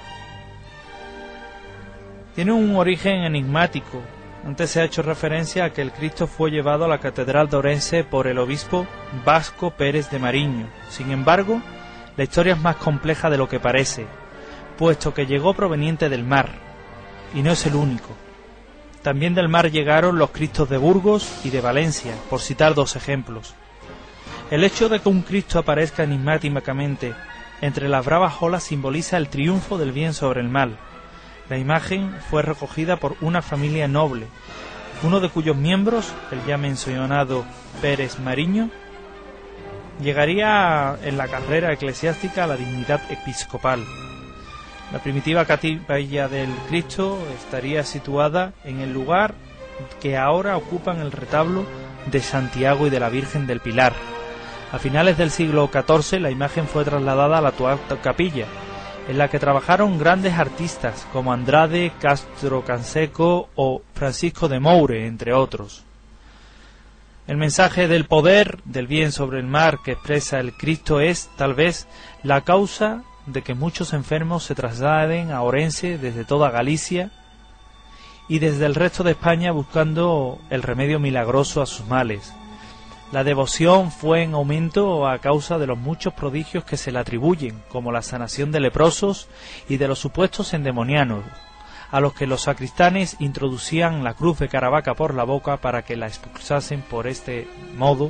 Tiene un origen enigmático. Antes se ha hecho referencia a que el Cristo fue llevado a la Catedral de Orense por el obispo Vasco Pérez de Mariño. Sin embargo, la historia es más compleja de lo que parece, puesto que llegó proveniente del mar, y no es el único. También del mar llegaron los Cristos de Burgos y de Valencia, por citar dos ejemplos. El hecho de que un Cristo aparezca enigmáticamente entre las bravas olas simboliza el triunfo del bien sobre el mal. La imagen fue recogida por una familia noble, uno de cuyos miembros, el ya mencionado Pérez Mariño, llegaría en la carrera eclesiástica a la dignidad episcopal. La primitiva capilla del Cristo estaría situada en el lugar que ahora ocupan el retablo de Santiago y de la Virgen del Pilar. A finales del siglo XIV la imagen fue trasladada a la actual capilla, en la que trabajaron grandes artistas como Andrade, Castro Canseco o Francisco de Moure, entre otros. El mensaje del poder del bien sobre el mar que expresa el Cristo es, tal vez, la causa de que muchos enfermos se trasladen a Orense desde toda Galicia y desde el resto de España buscando el remedio milagroso a sus males. La devoción fue en aumento a causa de los muchos prodigios que se le atribuyen, como la sanación de leprosos y de los supuestos endemoniados, a los que los sacristanes introducían la cruz de Caravaca por la boca para que la expulsasen por este modo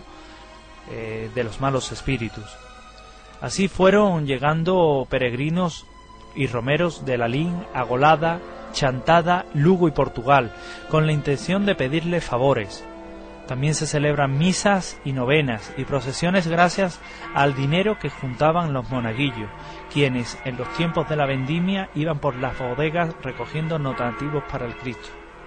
de los malos espíritus. Así fueron llegando peregrinos y romeros de Lalín, Agolada, Chantada, Lugo y Portugal, con la intención de pedirle favores. También se celebran misas y novenas y procesiones gracias al dinero que juntaban los monaguillos, quienes en los tiempos de la vendimia iban por las bodegas recogiendo donativos para el Cristo.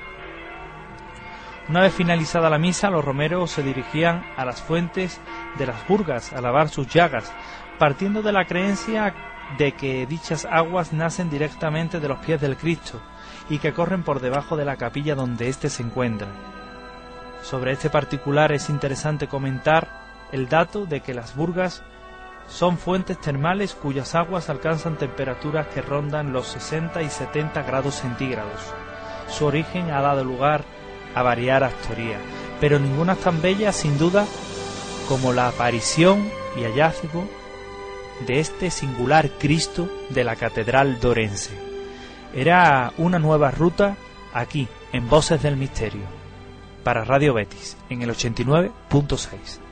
Una vez finalizada la misa, los romeros se dirigían a las fuentes de las Burgas a lavar sus llagas, partiendo de la creencia de que dichas aguas nacen directamente de los pies del Cristo y que corren por debajo de la capilla donde éste se encuentra. Sobre este particular es interesante comentar el dato de que las Burgas son fuentes termales cuyas aguas alcanzan temperaturas que rondan los 60 y 70 grados centígrados. Su origen ha dado lugar a variadas teorías, pero ninguna es tan bella, sin duda, como la aparición y hallazgo de este singular Cristo de la Catedral de Orense. Era una nueva ruta aquí, en Voces del Misterio, para Radio Betis, en el 89.6.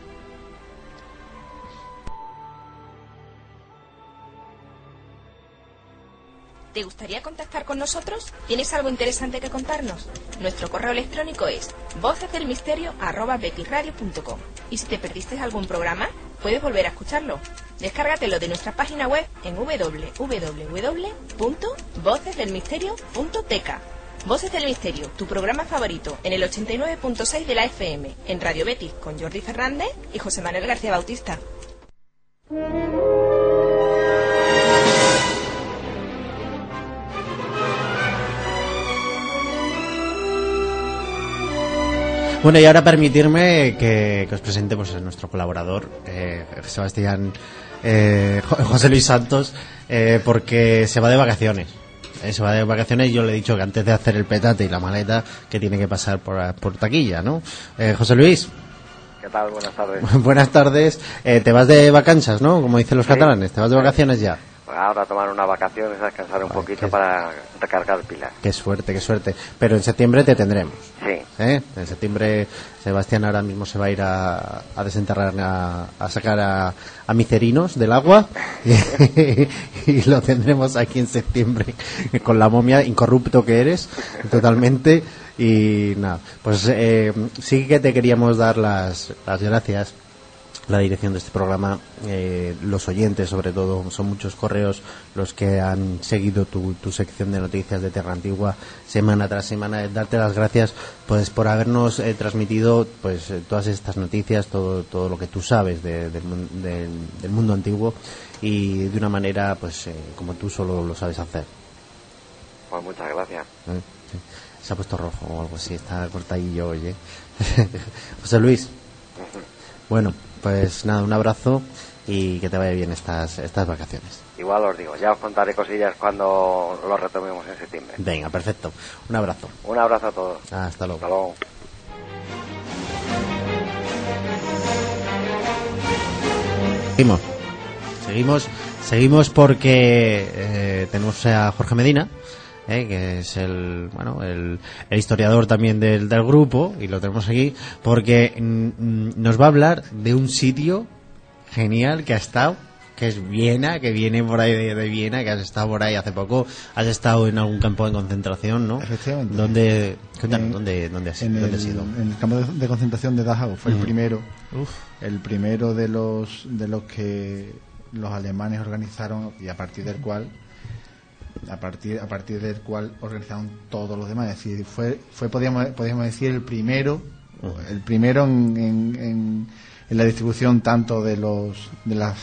¿Te gustaría contactar con nosotros? ¿Tienes algo interesante que contarnos? Nuestro correo electrónico es vocesdelmisterio@betisradio.com. Y si te perdiste algún programa, puedes volver a escucharlo. Descárgatelo de nuestra página web en www.vocesdelmisterio.tk. Voces del Misterio, tu programa favorito, en el 89.6 de la FM, en Radio Betis, con Jordi Fernández y José Manuel García Bautista. Bueno, y ahora permitirme que os presente pues, a nuestro colaborador, Sebastián José Luis Santos, porque se va de vacaciones. Se va de vacaciones y yo le he dicho que antes de hacer el petate y la maleta que tiene que pasar por taquilla, ¿no? José Luis. ¿Qué tal? Buenas tardes. Buenas tardes. Te vas de vacanzas, ¿no? Como dicen los catalanes, te vas de vacaciones ya. Ahora a tomar unas vacaciones, a descansar un poquito para recargar pilas. Qué suerte, qué suerte. Pero en septiembre te tendremos. Sí. En septiembre Sebastián ahora mismo se va a ir a desenterrar, a sacar a micerinos del agua y lo tendremos aquí en septiembre con la momia, incorrupto que eres, totalmente. Y nada, pues sí que te queríamos dar las gracias. La dirección de este programa, los oyentes sobre todo, son muchos correos los que han seguido tu sección de noticias de Tierra Antigua semana tras semana. Darte las gracias pues por habernos transmitido pues todas estas noticias, todo lo que tú sabes del mundo antiguo y de una manera pues como tú solo lo sabes hacer. Pues muchas gracias. Sí. Se ha puesto rojo o algo así, está cortadillo, oye. José Luis. Bueno, pues nada, un abrazo y que te vaya bien estas vacaciones. Igual os digo, ya os contaré cosillas cuando lo retomemos en septiembre. Venga, perfecto. Un abrazo. Un abrazo a todos. Hasta luego. Hasta luego. Seguimos porque tenemos a Jorge Medina. Que es el historiador también del grupo, y lo tenemos aquí porque nos va a hablar de un sitio genial que ha estado, que es Viena, que viene por ahí de Viena, que has estado por ahí hace poco, has estado en algún campo de concentración, ¿no? Efectivamente. ¿Dónde has sido? En el campo de concentración de Dachau fue el primero de los que los alemanes organizaron y a partir del cual organizaron todos los demás. Es decir, fue podríamos decir el primero en la distribución tanto de las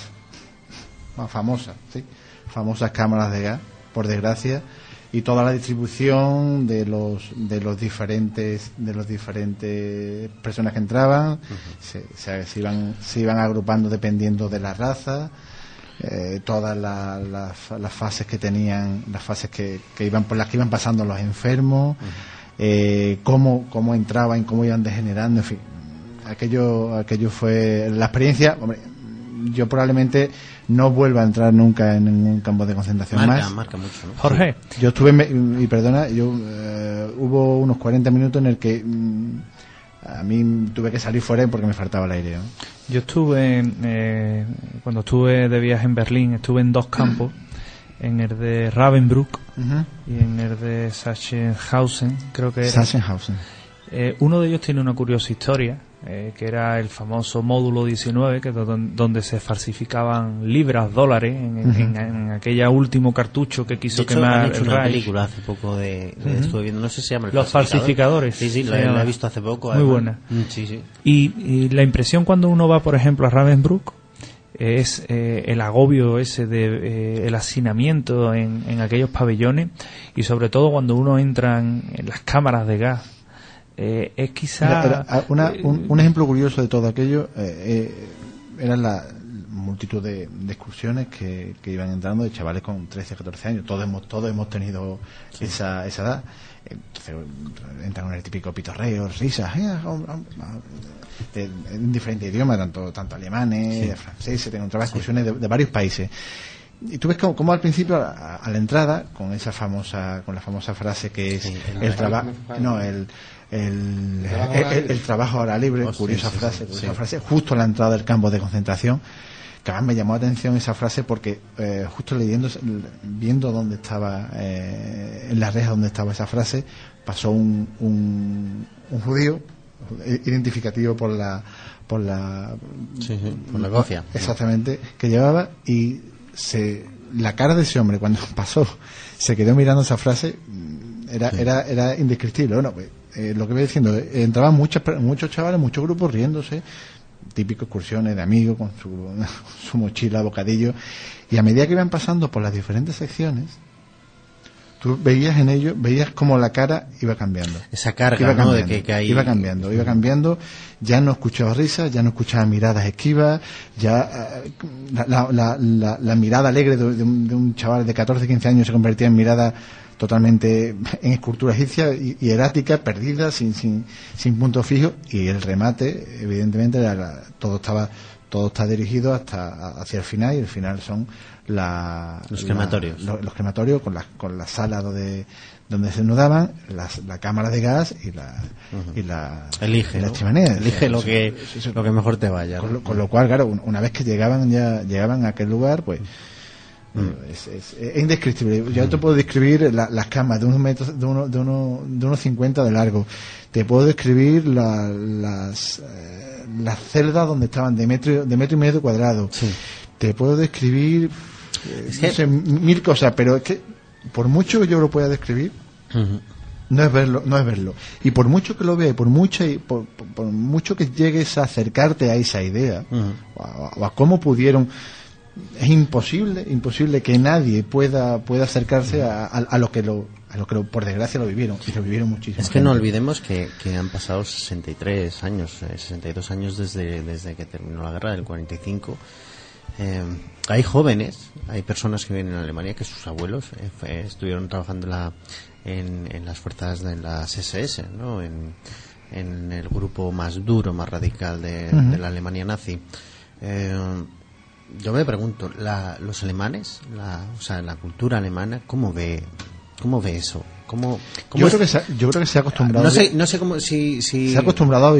famosas cámaras de gas, por desgracia, y toda la distribución de los diferentes personas que entraban. Se iban agrupando dependiendo de la raza. Todas las fases que tenían, las fases que iban por las que iban pasando los enfermos, cómo entraban, cómo iban degenerando, en fin, aquello fue la experiencia. Hombre, yo probablemente no vuelva a entrar nunca en ningún campo de concentración marca mucho, ¿no? Jorge, yo estuve hubo unos 40 minutos en el que a mí tuve que salir fuera porque me faltaba el aire, ¿no? yo estuve, cuando estuve de viaje en Berlín, estuve en dos campos, en el de Ravensbrück y en el de Sachsenhausen, creo que era. Sachsenhausen. Uno de ellos tiene una curiosa historia, que era el famoso módulo 19, que es donde se falsificaban libras, dólares, en aquella último cartucho que quiso quemar han hecho el una Reich. película hace poco estuve viendo, no sé si se llama Los falsificadores. Sí, la he visto hace poco. Muy además. buena. Sí. Y la impresión cuando uno va, por ejemplo, a Ravensbrück es el agobio ese de el hacinamiento en aquellos pabellones, y sobre todo cuando uno entra en las cámaras de gas. Es quizá un ejemplo curioso de todo aquello era la multitud de excursiones que iban entrando de chavales con 13, 14 años. Todos hemos tenido esa edad. Entonces entran con el típico pitorreo, risas, en diferentes idiomas, tanto alemanes, franceses. Te encontraba excursiones de varios países. Y tú ves como al principio, a la entrada, con la famosa frase que es el trabajo ahora libre, curiosa frase, justo a la entrada del campo de concentración, que además me llamó la atención esa frase porque justo viendo dónde estaba, en la reja donde estaba esa frase, pasó un judío identificativo por la cofia, exactamente, que llevaba, y la cara de ese hombre cuando pasó se quedó mirando esa frase. era indescriptible. Bueno, pues, lo que voy diciendo, entraban muchos chavales, muchos grupos riéndose, típicas excursiones de amigos con su mochila, bocadillo, y a medida que iban pasando por las diferentes secciones, tú veías en ellos, veías como la cara iba cambiando. Esa carga, iba ¿no? cambiando, De que hay... iba cambiando, ya no escuchaba risas, ya no escuchaba miradas esquivas, ya la mirada alegre de un chaval de 14, 15 años se convertía en mirada totalmente en escultura egipcia y erática, perdida, sin punto fijo, y el remate, evidentemente, todo está dirigido hacia el final, y el final son los crematorios. Los crematorios con la sala donde se nudaban, la cámara de gas y la chimenea. Elige lo que mejor te vaya. Con lo cual, claro, una vez que llegaban a aquel lugar, pues es indescriptible. Yo te puedo describir las camas de unos metros, de unos 50 de largo. Te puedo describir las celdas donde estaban de metro y medio cuadrado. Sí. Te puedo describir mil cosas, pero es que por mucho que yo lo pueda describir, no es verlo. Y por mucho que lo vea, por mucho que llegues a acercarte a esa idea, o a cómo pudieron, es imposible que nadie pueda acercarse a lo que por desgracia lo vivieron, y lo vivieron muchísimo. Es que no olvidemos que han pasado 62 años desde que terminó la guerra del 45. Hay jóvenes, hay personas que viven en Alemania que sus abuelos estuvieron trabajando en las fuerzas de las SS, ¿no? En el grupo más duro, más radical de la Alemania nazi. Yo me pregunto, los alemanes, la cultura alemana, ¿cómo ve eso? Yo creo que se ha acostumbrado. No sé cómo si se ha acostumbrado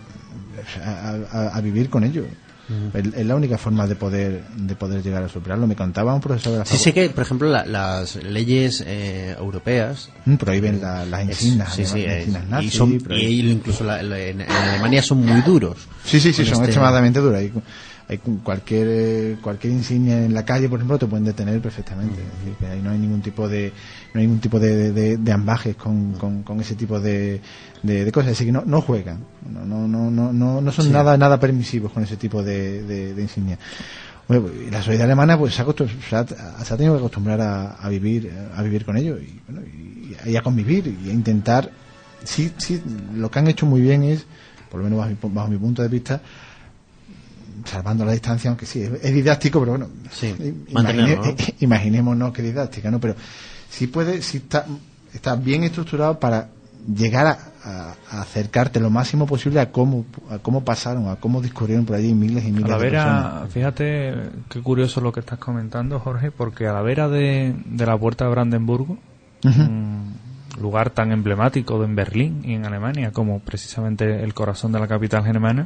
a vivir con ello. Es la única forma de poder llegar a superarlo. Me contaba un profesor de la facultad. Sí, sé que, por ejemplo, las leyes europeas prohíben las insignias, nazis, y incluso en Alemania son muy duros. Sí, son extremadamente duros. Hay cualquier insignia en la calle, por ejemplo, te pueden detener perfectamente. Es decir, que ahí no hay ningún tipo de ambajes con ese tipo de cosas. Así que no juegan, no son nada permisivos con ese tipo de insignia. Bueno, y la sociedad alemana pues se ha tenido que acostumbrar a vivir con ello y a convivir y a intentar. Sí, lo que han hecho muy bien es, por lo menos bajo mi punto de vista, salvando la distancia, aunque sí, es didáctico, pero bueno, sí, imaginémonos que es didáctica, ¿no? Pero sí está bien estructurado para llegar a acercarte lo máximo posible a cómo pasaron, a cómo discurrieron por allí miles y miles de personas. Fíjate qué curioso lo que estás comentando, Jorge, porque a la vera de la Puerta de Brandenburgo, un lugar tan emblemático en Berlín y en Alemania como precisamente el corazón de la capital germana,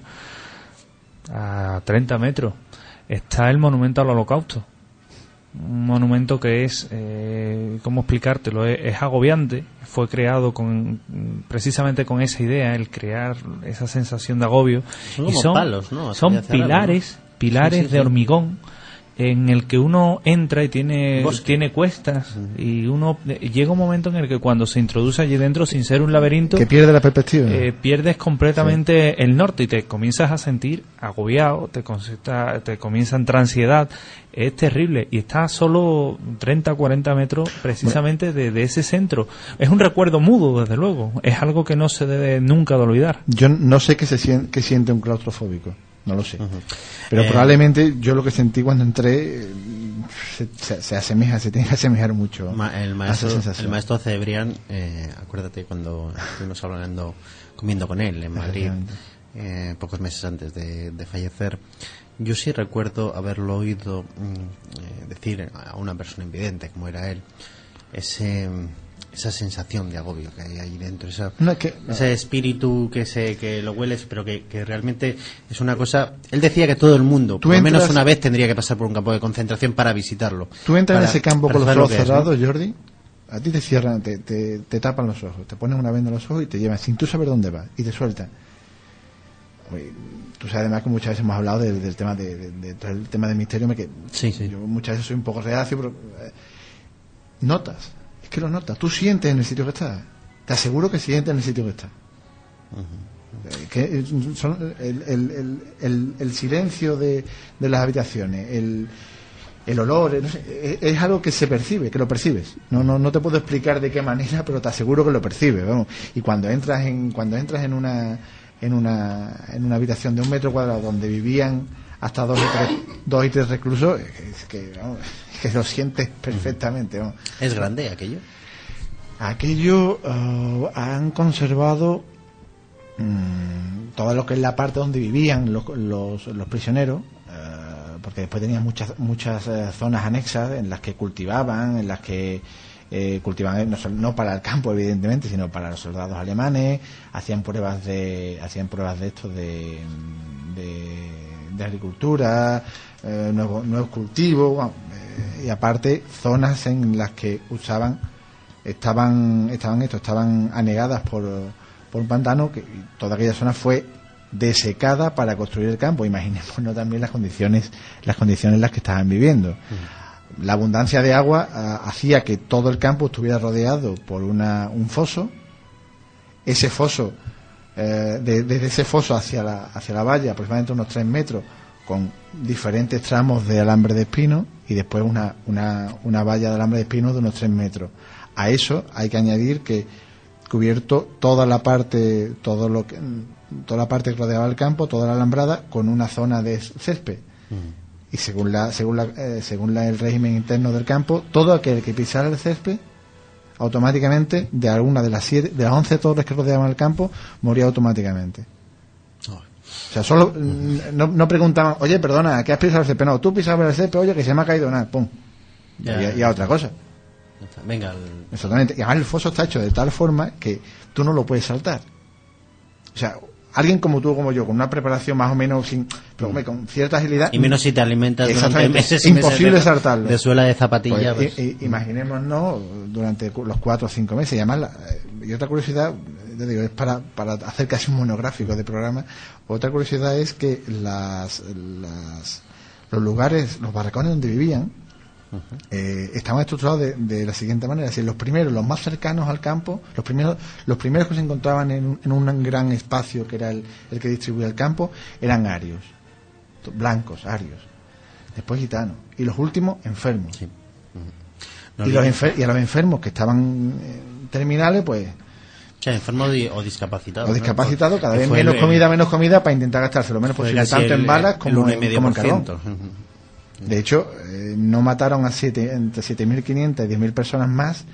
a 30 metros está el monumento al Holocausto, un monumento que es ¿cómo explicártelo? Es agobiante. Fue creado precisamente con esa idea, el crear esa sensación de agobio. Son palos, ¿no? Son pilares de hormigón en el que uno entra y tiene cuestas, y uno llega un momento en el que cuando se introduce allí dentro, sin ser un laberinto, que pierde la perspectiva, pierdes completamente el norte y te comienzas a sentir agobiado, te comienza a entrar ansiedad. Es terrible, y está a solo 30 o 40 metros precisamente de ese centro. Es un recuerdo mudo, desde luego, es algo que no se debe nunca de olvidar. Yo no sé qué siente un claustrofóbico, no lo sé, pero probablemente yo lo que sentí cuando entré se tiene que asemejar mucho el maestro Cebrián, acuérdate cuando estuvimos comiendo con él en Madrid, pocos meses antes de fallecer. Yo sí recuerdo haberlo oído decir a una persona invidente como era él, esa sensación de agobio que hay ahí dentro, ese espíritu que lo hueles, pero que realmente es una cosa. Él decía que todo el mundo, por lo menos una vez, tendría que pasar por un campo de concentración para visitarlo. Tú entras en ese campo con los ojos cerrados, ¿no, Jordi? A ti te cierran, te tapan los ojos, te ponen una venda en los ojos y te llevan sin tú saber dónde vas y te sueltan. Tú sabes además que muchas veces hemos hablado del tema del tema del misterio, que sí. Yo muchas veces soy un poco reacio, pero notas que lo notas, tú sientes en el sitio que estás, te aseguro que sientes en el sitio que estás. Que son el silencio de las habitaciones, el olor, no sé, es algo que se percibe, que lo percibes. No te puedo explicar de qué manera, pero te aseguro que lo percibes, vamos. Y cuando entras en una habitación de 1 metro cuadrado donde vivían hasta 2 y 3 reclusos, es que lo sientes perfectamente, vamos. ¿Es grande aquello? Aquello han conservado todo lo que es la parte donde vivían los prisioneros, porque después tenían muchas zonas anexas en las que cultivaban, en las que cultivaban no para el campo evidentemente, sino para los soldados alemanes, hacían pruebas de esto de agricultura, nuevos cultivos, y aparte zonas en las que estaban anegadas por un pantano, que toda aquella zona fue desecada para construir el campo. Imaginémonos también las condiciones en las que estaban viviendo. La abundancia de agua hacía que todo el campo estuviera rodeado por un foso. Ese foso, desde ese foso hacia la valla, aproximadamente unos 3 metros, con diferentes tramos de alambre de espino, y después una valla de alambre de espino de unos 3 metros. A eso hay que añadir que cubierto toda la parte que rodeaba el campo, toda la alambrada, con una zona de césped. Y según el régimen interno del campo, todo aquel que pisara el césped automáticamente, de alguna de las 11 torres que rodeaban el campo, moría automáticamente. O sea, solo no preguntaban, oye, perdona, ¿qué has pisado el césped? No, tú pisabas el césped, oye, que se me ha caído nada, pum. Y a otra cosa. Venga. Exactamente. Y además el foso está hecho de tal forma que tú no lo puedes saltar. O sea, alguien como tú o como yo, con una preparación más o menos con cierta agilidad, y menos si te alimentas durante meses, imposible saltarlo. De suela de zapatilla. Pues, imaginémonos durante los 4 o 5 meses. Y además, y otra curiosidad, te digo, es para hacer casi un monográfico de programa. Otra curiosidad es que los lugares, los barracones donde vivían, estaban estructurados de la siguiente manera: es decir, los más cercanos al campo, los primeros que se encontraban en un gran espacio que era el que distribuía el campo, eran arios, blancos, arios, después gitanos, y los últimos enfermos. Sí. Y a los enfermos que estaban terminales, pues, o sea, enfermos o discapacitados. O discapacitados, cada vez menos comida para intentar gastarse lo menos posible, tanto en balas como en carbón. De hecho, no mataron entre 7.500 y 10.000 personas más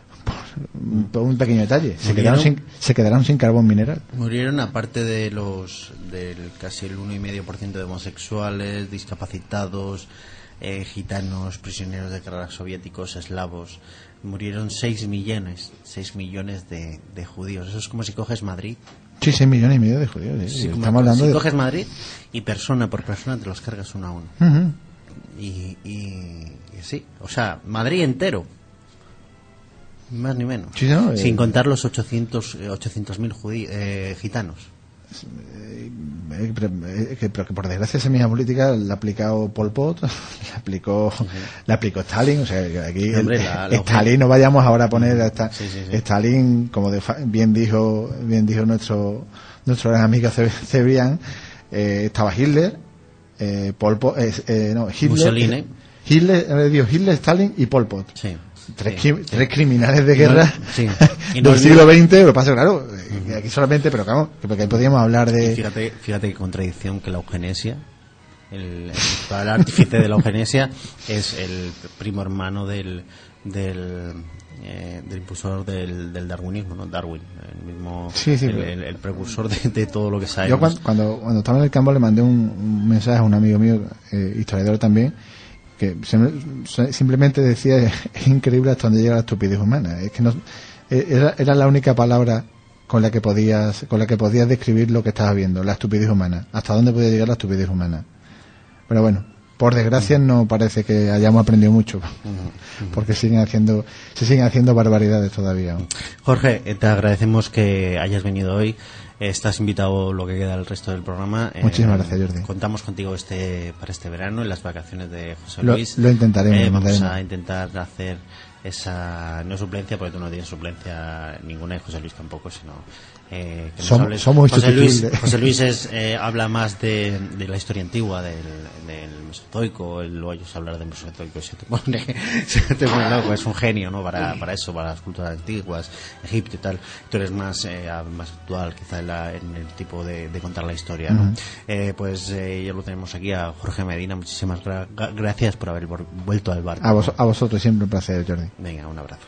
por un pequeño detalle. Se quedaron sin carbón mineral. Murieron, aparte del casi el 1,5% de homosexuales, discapacitados, gitanos, prisioneros de guerra soviéticos, eslavos. Murieron 6 millones de judíos. Eso es como si coges Madrid. Sí, 6,5 millones de judíos. Sí, estamos hablando si coges Madrid y persona por persona te los cargas uno a uno. Uh-huh. Y sí, o sea, Madrid entero, más ni menos, sí, ¿no? Sin contar los 800.000 gitanos. Pero que por desgracia esa misma política la ha aplicado Pol Pot, la aplicó Stalin. O sea, aquí Stalin, no vayamos ahora a poner Stalin, como bien dijo nuestro gran amigo Cebrián, estaba Hitler, Pol Pot, Mussolini. Hitler, Stalin y Pol Pot. Sí. Tres criminales de guerra del siglo XX. Lo que pasa, claro, aquí solamente, pero claro, porque podíamos hablar de... Fíjate qué contradicción, que la eugenesia, el artífice de la eugenesia es el primo hermano del impulsor del darwinismo, ¿no? Darwin, el mismo, el precursor de todo lo que sabemos. Yo cuando estaba en el campo le mandé un mensaje a un amigo mío, historiador también, que simplemente decía: es increíble hasta dónde llega la estupidez humana. Es que no, era la única palabra con la que podías describir lo que estabas viendo, la estupidez humana. Hasta dónde podía llegar la estupidez humana. Pero bueno, por desgracia no parece que hayamos aprendido mucho, porque se siguen haciendo barbaridades todavía. Jorge, te agradecemos que hayas venido hoy. Estás invitado lo que queda del resto del programa. Muchísimas gracias, Jordi. Contamos contigo para este verano, en las vacaciones de José Luis. Lo intentaremos. Vamos a intentar hacer no suplencia, porque tú no tienes suplencia ninguna y José Luis tampoco, sino somos José Luis habla más de la historia antigua, del Mesozoico. Él lo oyes hablar del Mesozoico y se te pone loco. Es un genio, ¿no? Para eso, para las culturas antiguas, Egipto y tal. Tú eres más actual, quizá en el tipo de contar la historia, ¿no? Pues ya lo tenemos aquí a Jorge Medina. Muchísimas gracias por haber vuelto al barco. A vosotros, siempre un placer, Jordi. Venga, un abrazo.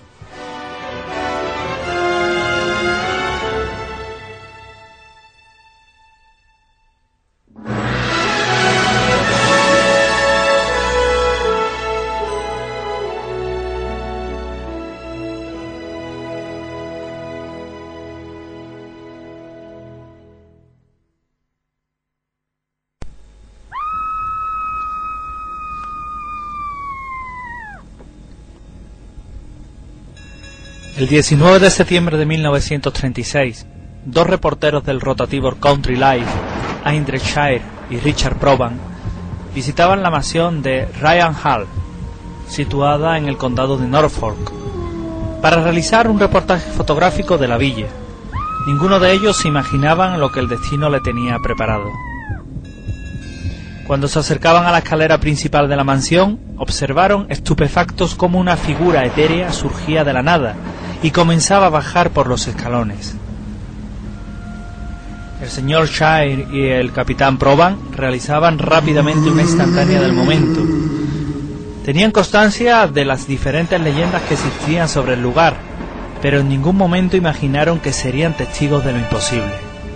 El 19 de septiembre de 1936, dos reporteros del rotativo Country Life, Eindridge Shire y Richard Proban, visitaban la mansión de Ryan Hall, situada en el condado de Norfolk, para realizar un reportaje fotográfico de la villa. Ninguno de ellos se imaginaban lo que el destino le tenía preparado. Cuando se acercaban a la escalera principal de la mansión, observaron estupefactos cómo una figura etérea surgía de la nada y comenzaba a bajar por los escalones. El señor Shire y el capitán Proban realizaban rápidamente una instantánea del momento. Tenían constancia de las diferentes leyendas que existían sobre el lugar, pero en ningún momento imaginaron que serían testigos de lo imposible.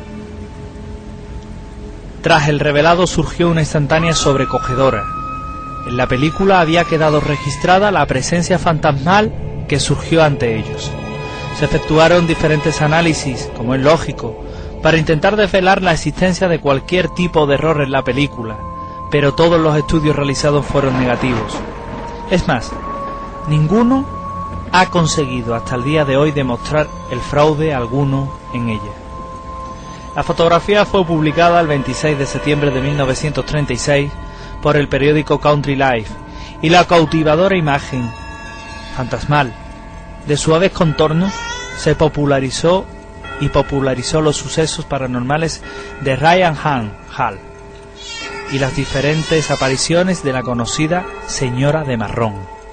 Tras el revelado surgió una instantánea sobrecogedora. En la película había quedado registrada la presencia fantasmal que surgió ante ellos. Se efectuaron diferentes análisis, como es lógico, para intentar desvelar la existencia de cualquier tipo de error en la película, pero todos los estudios realizados fueron negativos. Es más, ninguno ha conseguido hasta el día de hoy demostrar el fraude alguno en ella. La fotografía fue publicada el 26 de septiembre de 1936 por el periódico Country Life, y la cautivadora imagen fantasmal de suaves contornos se popularizó los sucesos paranormales de Ryan Hall y las diferentes apariciones de la conocida Señora de Marrón.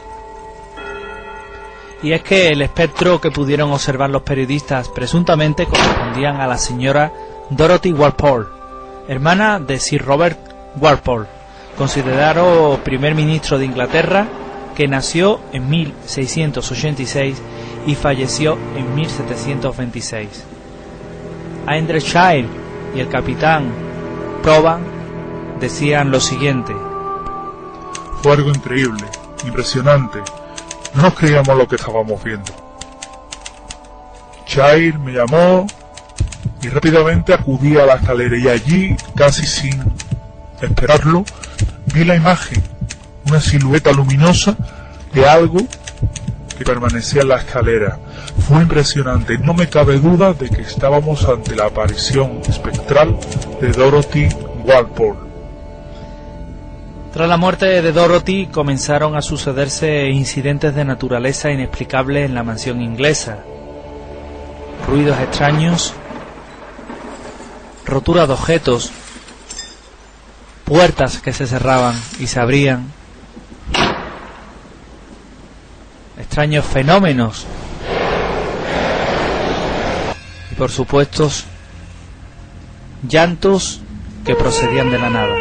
Y es que el espectro que pudieron observar los periodistas presuntamente correspondían a la señora Dorothy Walpole, hermana de Sir Robert Walpole, considerado primer ministro de Inglaterra, que nació en 1686 y falleció en 1726. Eindridge Shire y el capitán Proban decían lo siguiente: fue algo increíble, impresionante. No nos creíamos lo que estábamos viendo. Shire me llamó y rápidamente acudí a la escalera, y allí, casi sin esperarlo, vi la imagen, una silueta luminosa de algo que permanecía en la escalera. Fue impresionante. No me cabe duda de que estábamos ante la aparición espectral de Dorothy Walpole. Tras la muerte de Dorothy comenzaron a sucederse incidentes de naturaleza inexplicable en la mansión inglesa. Ruidos extraños, rotura de objetos, puertas que se cerraban y se abrían, extraños fenómenos y, por supuesto, llantos que procedían de la nada.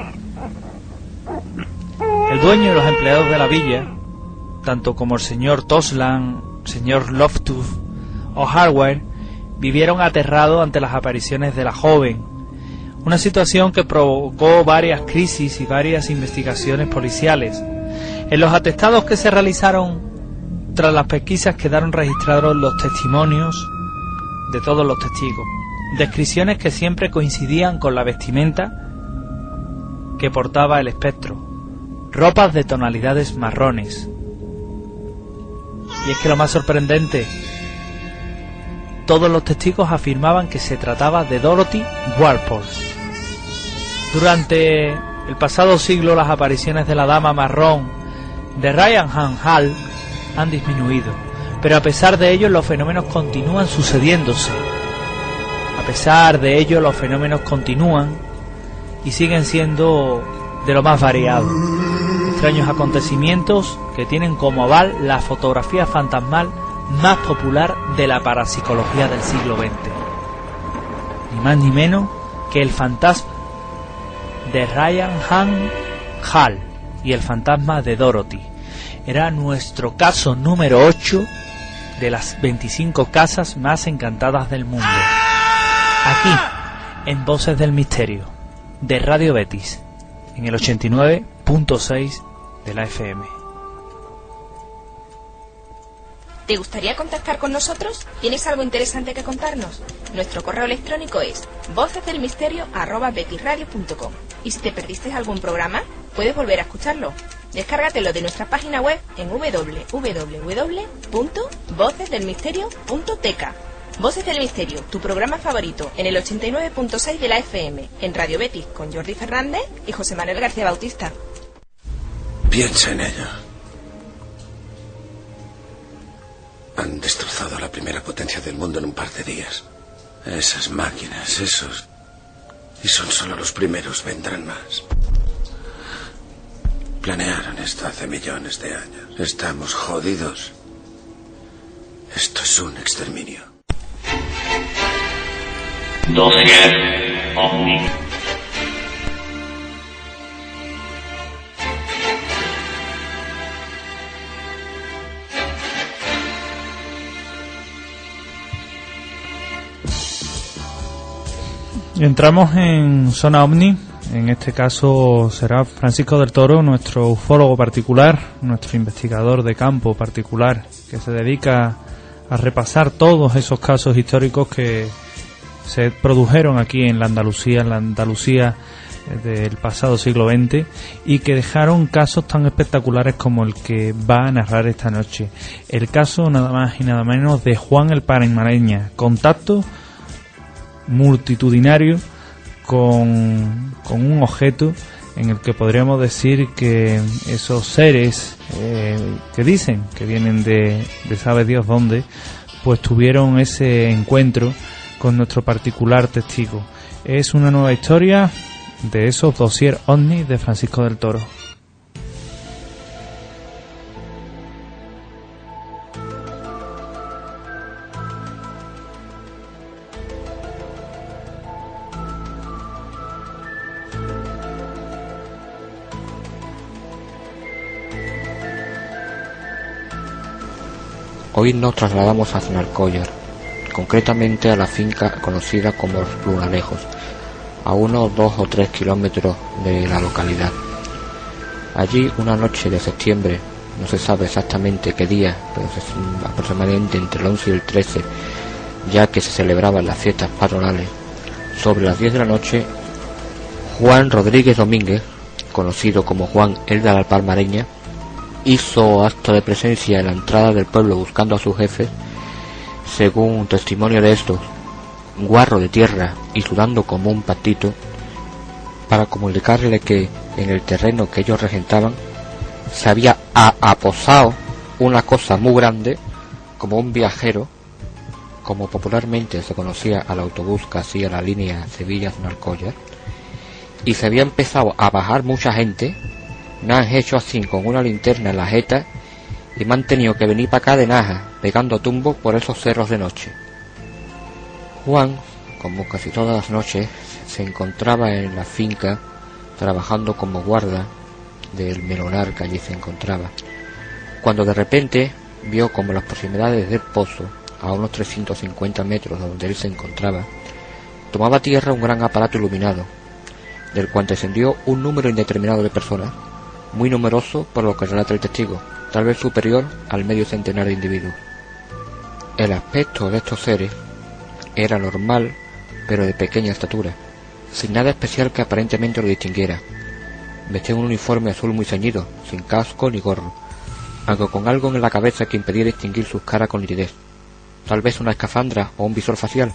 El dueño y los empleados de la villa, tanto como el señor Tosland, señor Loftus o Hardware, vivieron aterrados ante las apariciones de la joven, una situación que provocó varias crisis y varias investigaciones policiales. En los atestados que se realizaron tras las pesquisas quedaron registrados los testimonios de todos los testigos, descripciones que siempre coincidían con la vestimenta que portaba el espectro, ropas de tonalidades marrones. Y es que lo más sorprendente, todos los testigos afirmaban que se trataba de Dorothy Walpole. Durante el pasado siglo, las apariciones de la dama marrón de Ryan Hall han disminuido, pero a pesar de ello los fenómenos continúan sucediéndose. A pesar de ello los fenómenos continúan y siguen siendo de lo más variados. Extraños acontecimientos que tienen como aval la fotografía fantasmal más popular de la parapsicología del siglo XX. Ni más ni menos que el fantasma de Ryan Han Hall y el fantasma de Dorothy. Era nuestro caso número 8 de las 25 casas más encantadas del mundo. Aquí, en Voces del Misterio, de Radio Betis, en el 89.6 de la FM. ¿Te gustaría contactar con nosotros? ¿Tienes algo interesante que contarnos? Nuestro correo electrónico es vocesdelmisterio@betisradio.com. Y si te perdiste algún programa, puedes volver a escucharlo. Descárgatelo de nuestra página web en www.vocesdelmisterio.tk. Voces del Misterio, tu programa favorito, en el 89.6 de la FM, en Radio Betis, con Jordi Fernández y José Manuel García Bautista. Piensa en ello. Han destrozado la primera potencia del mundo en un par de días. Esas máquinas, esos... Y son solo los primeros, vendrán más. Planearon esto hace millones de años. Estamos jodidos. Esto es un exterminio. Dossier OVNI. Entramos en zona OVNI. En este caso será Francisco del Toro, nuestro ufólogo particular, nuestro investigador de campo particular, que se dedica a repasar todos esos casos históricos que se produjeron aquí en la Andalucía del pasado siglo XX, y que dejaron casos tan espectaculares como el que va a narrar esta noche. El caso nada más y nada menos de Juan el Parimareña, contacto multitudinario con un objeto en el que podríamos decir que esos seres que dicen que vienen de sabe Dios dónde, pues tuvieron ese encuentro con nuestro particular testigo. Es una nueva historia de esos dossier OVNI de Francisco del Toro. Hoy nos trasladamos a Znarcollar, concretamente a la finca conocida como Los Plunalejos, a unos 2 o 3 kilómetros de la localidad. Allí, una noche de septiembre, no se sabe exactamente qué día, pero aproximadamente entre el 11 y el 13, ya que se celebraban las fiestas patronales, sobre las 10 de la noche, Juan Rodríguez Domínguez, conocido como Juan el de la Palmareña, hizo acto de presencia en la entrada del pueblo buscando a sus jefes. Según un testimonio de estos, guarro de tierra y sudando como un patito, para comunicarle que en el terreno que ellos regentaban se había aposado una cosa muy grande, como un viajero, como popularmente se conocía al autobús que hacía la línea Sevilla-Znarcollar, y se había empezado a bajar mucha gente. Me han hecho así con una linterna en la jeta y me han tenido que venir para acá de Naja, pegando tumbos por esos cerros de noche. Juan, como casi todas las noches, se encontraba en la finca trabajando como guarda del melonar que allí se encontraba, cuando de repente vio como las proximidades del pozo, a unos 350 metros de donde él se encontraba, tomaba tierra un gran aparato iluminado, del cual descendió un número indeterminado de personas, muy numeroso por lo que relata el testigo, tal vez superior al medio centenar de individuos. El aspecto de estos seres era normal, pero de pequeña estatura, sin nada especial que aparentemente lo distinguiera. Vestía un uniforme azul muy ceñido, sin casco ni gorro, aunque con algo en la cabeza que impedía distinguir sus caras con nitidez, tal vez una escafandra o un visor facial.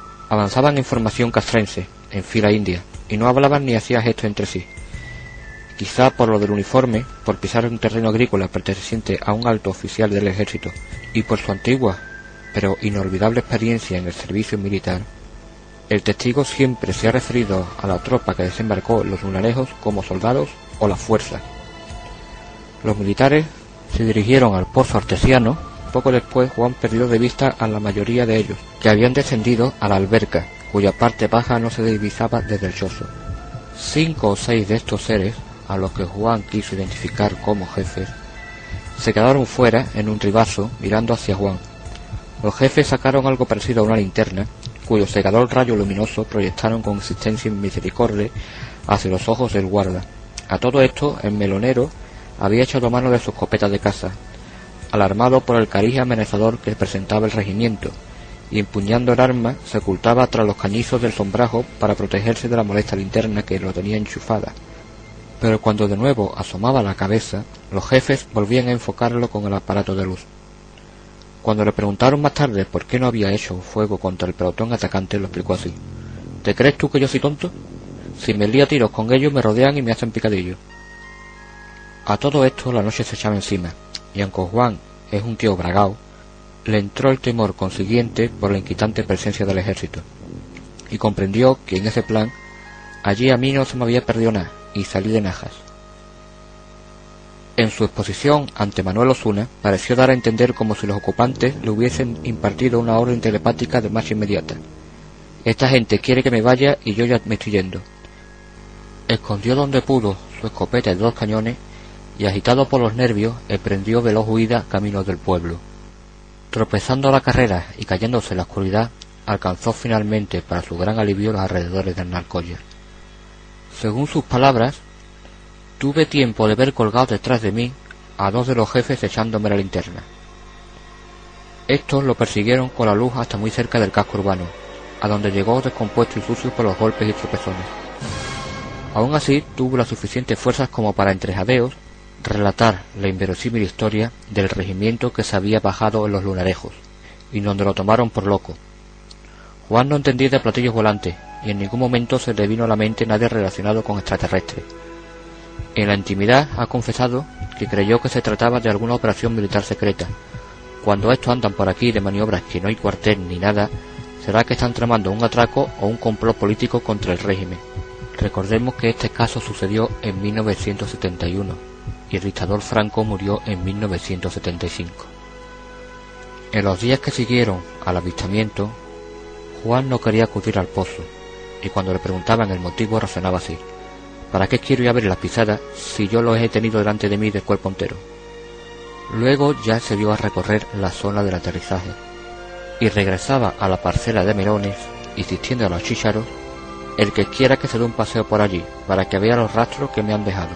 Avanzaban en formación castrense, en fila india, y no hablaban ni hacían gestos entre sí. quizá por lo del uniforme, por pisar un terreno agrícola perteneciente a un alto oficial del ejército y por su antigua pero inolvidable experiencia en el servicio militar, el testigo siempre se ha referido a la tropa que desembarcó en los Lunarejos como soldados o la fuerza. Los militares se dirigieron al pozo artesiano. Poco después Juan perdió de vista a la mayoría de ellos, que habían descendido a la alberca, cuya parte baja no se divisaba desde el chozo. 5 o 6 de estos seres, a los que Juan quiso identificar como jefes, se quedaron fuera en un ribazo mirando hacia Juan. Los jefes sacaron algo parecido a una linterna, cuyo cegador rayo luminoso proyectaron con insistencia y misericordia hacia los ojos del guarda. A todo esto, el melonero había echado mano de su escopeta de caza, alarmado por el cariz amenazador que presentaba el regimiento, y empuñando el arma se ocultaba tras los cañizos del sombrajo para protegerse de la molesta linterna que lo tenía enchufada. Pero cuando de nuevo asomaba la cabeza, los jefes volvían a enfocarlo con el aparato de luz. Cuando le preguntaron más tarde por qué no había hecho fuego contra el pelotón atacante, lo explicó así: ¿te crees tú que yo soy tonto? Si me lío a tiros con ellos me rodean y me hacen picadillo. A todo esto la noche se echaba encima, y aunque Juan es un tío bragao, le entró el temor consiguiente por la inquietante presencia del ejército, y comprendió que en ese plan allí a mí no se me había perdido nada, y salí de najas. En su exposición ante Manuel Osuna pareció dar a entender como si los ocupantes le hubiesen impartido una orden telepática de marcha inmediata: esta gente quiere que me vaya y yo ya me estoy yendo. Escondió donde pudo su escopeta de 2 cañones y, agitado por los nervios, emprendió veloz huida camino del pueblo. Tropezando a la carrera y cayéndose en la oscuridad, alcanzó finalmente, para su gran alivio, los alrededores del Narcoller. Según sus palabras, tuve tiempo de ver colgados detrás de mí a 2 de los jefes echándome la linterna. Estos lo persiguieron con la luz hasta muy cerca del casco urbano, a donde llegó descompuesto y sucio por los golpes y tropezones. Aún así, tuvo las suficientes fuerzas como para, entre jadeos, relatar la inverosímil historia del regimiento que se había bajado en los Lunarejos, y donde lo tomaron por loco. Juan no entendía de platillos volantes, y en ningún momento se le vino a la mente nadie relacionado con extraterrestres. En la intimidad ha confesado que creyó que se trataba de alguna operación militar secreta. Cuando estos andan por aquí de maniobras que no hay cuartel ni nada, será que están tramando un atraco o un complot político contra el régimen. Recordemos que este caso sucedió en 1971 y el dictador Franco murió en 1975. En los días que siguieron al avistamiento, Juan no quería acudir al pozo, y cuando le preguntaban el motivo razonaba así: ¿para qué quiero ir a ver las pisadas si yo los he tenido delante de mí de cuerpo entero? Luego ya se dio a recorrer la zona del aterrizaje, y regresaba a la parcela de melones, insistiendo a los chícharos: el que quiera que se dé un paseo por allí, para que vea los rastros que me han dejado.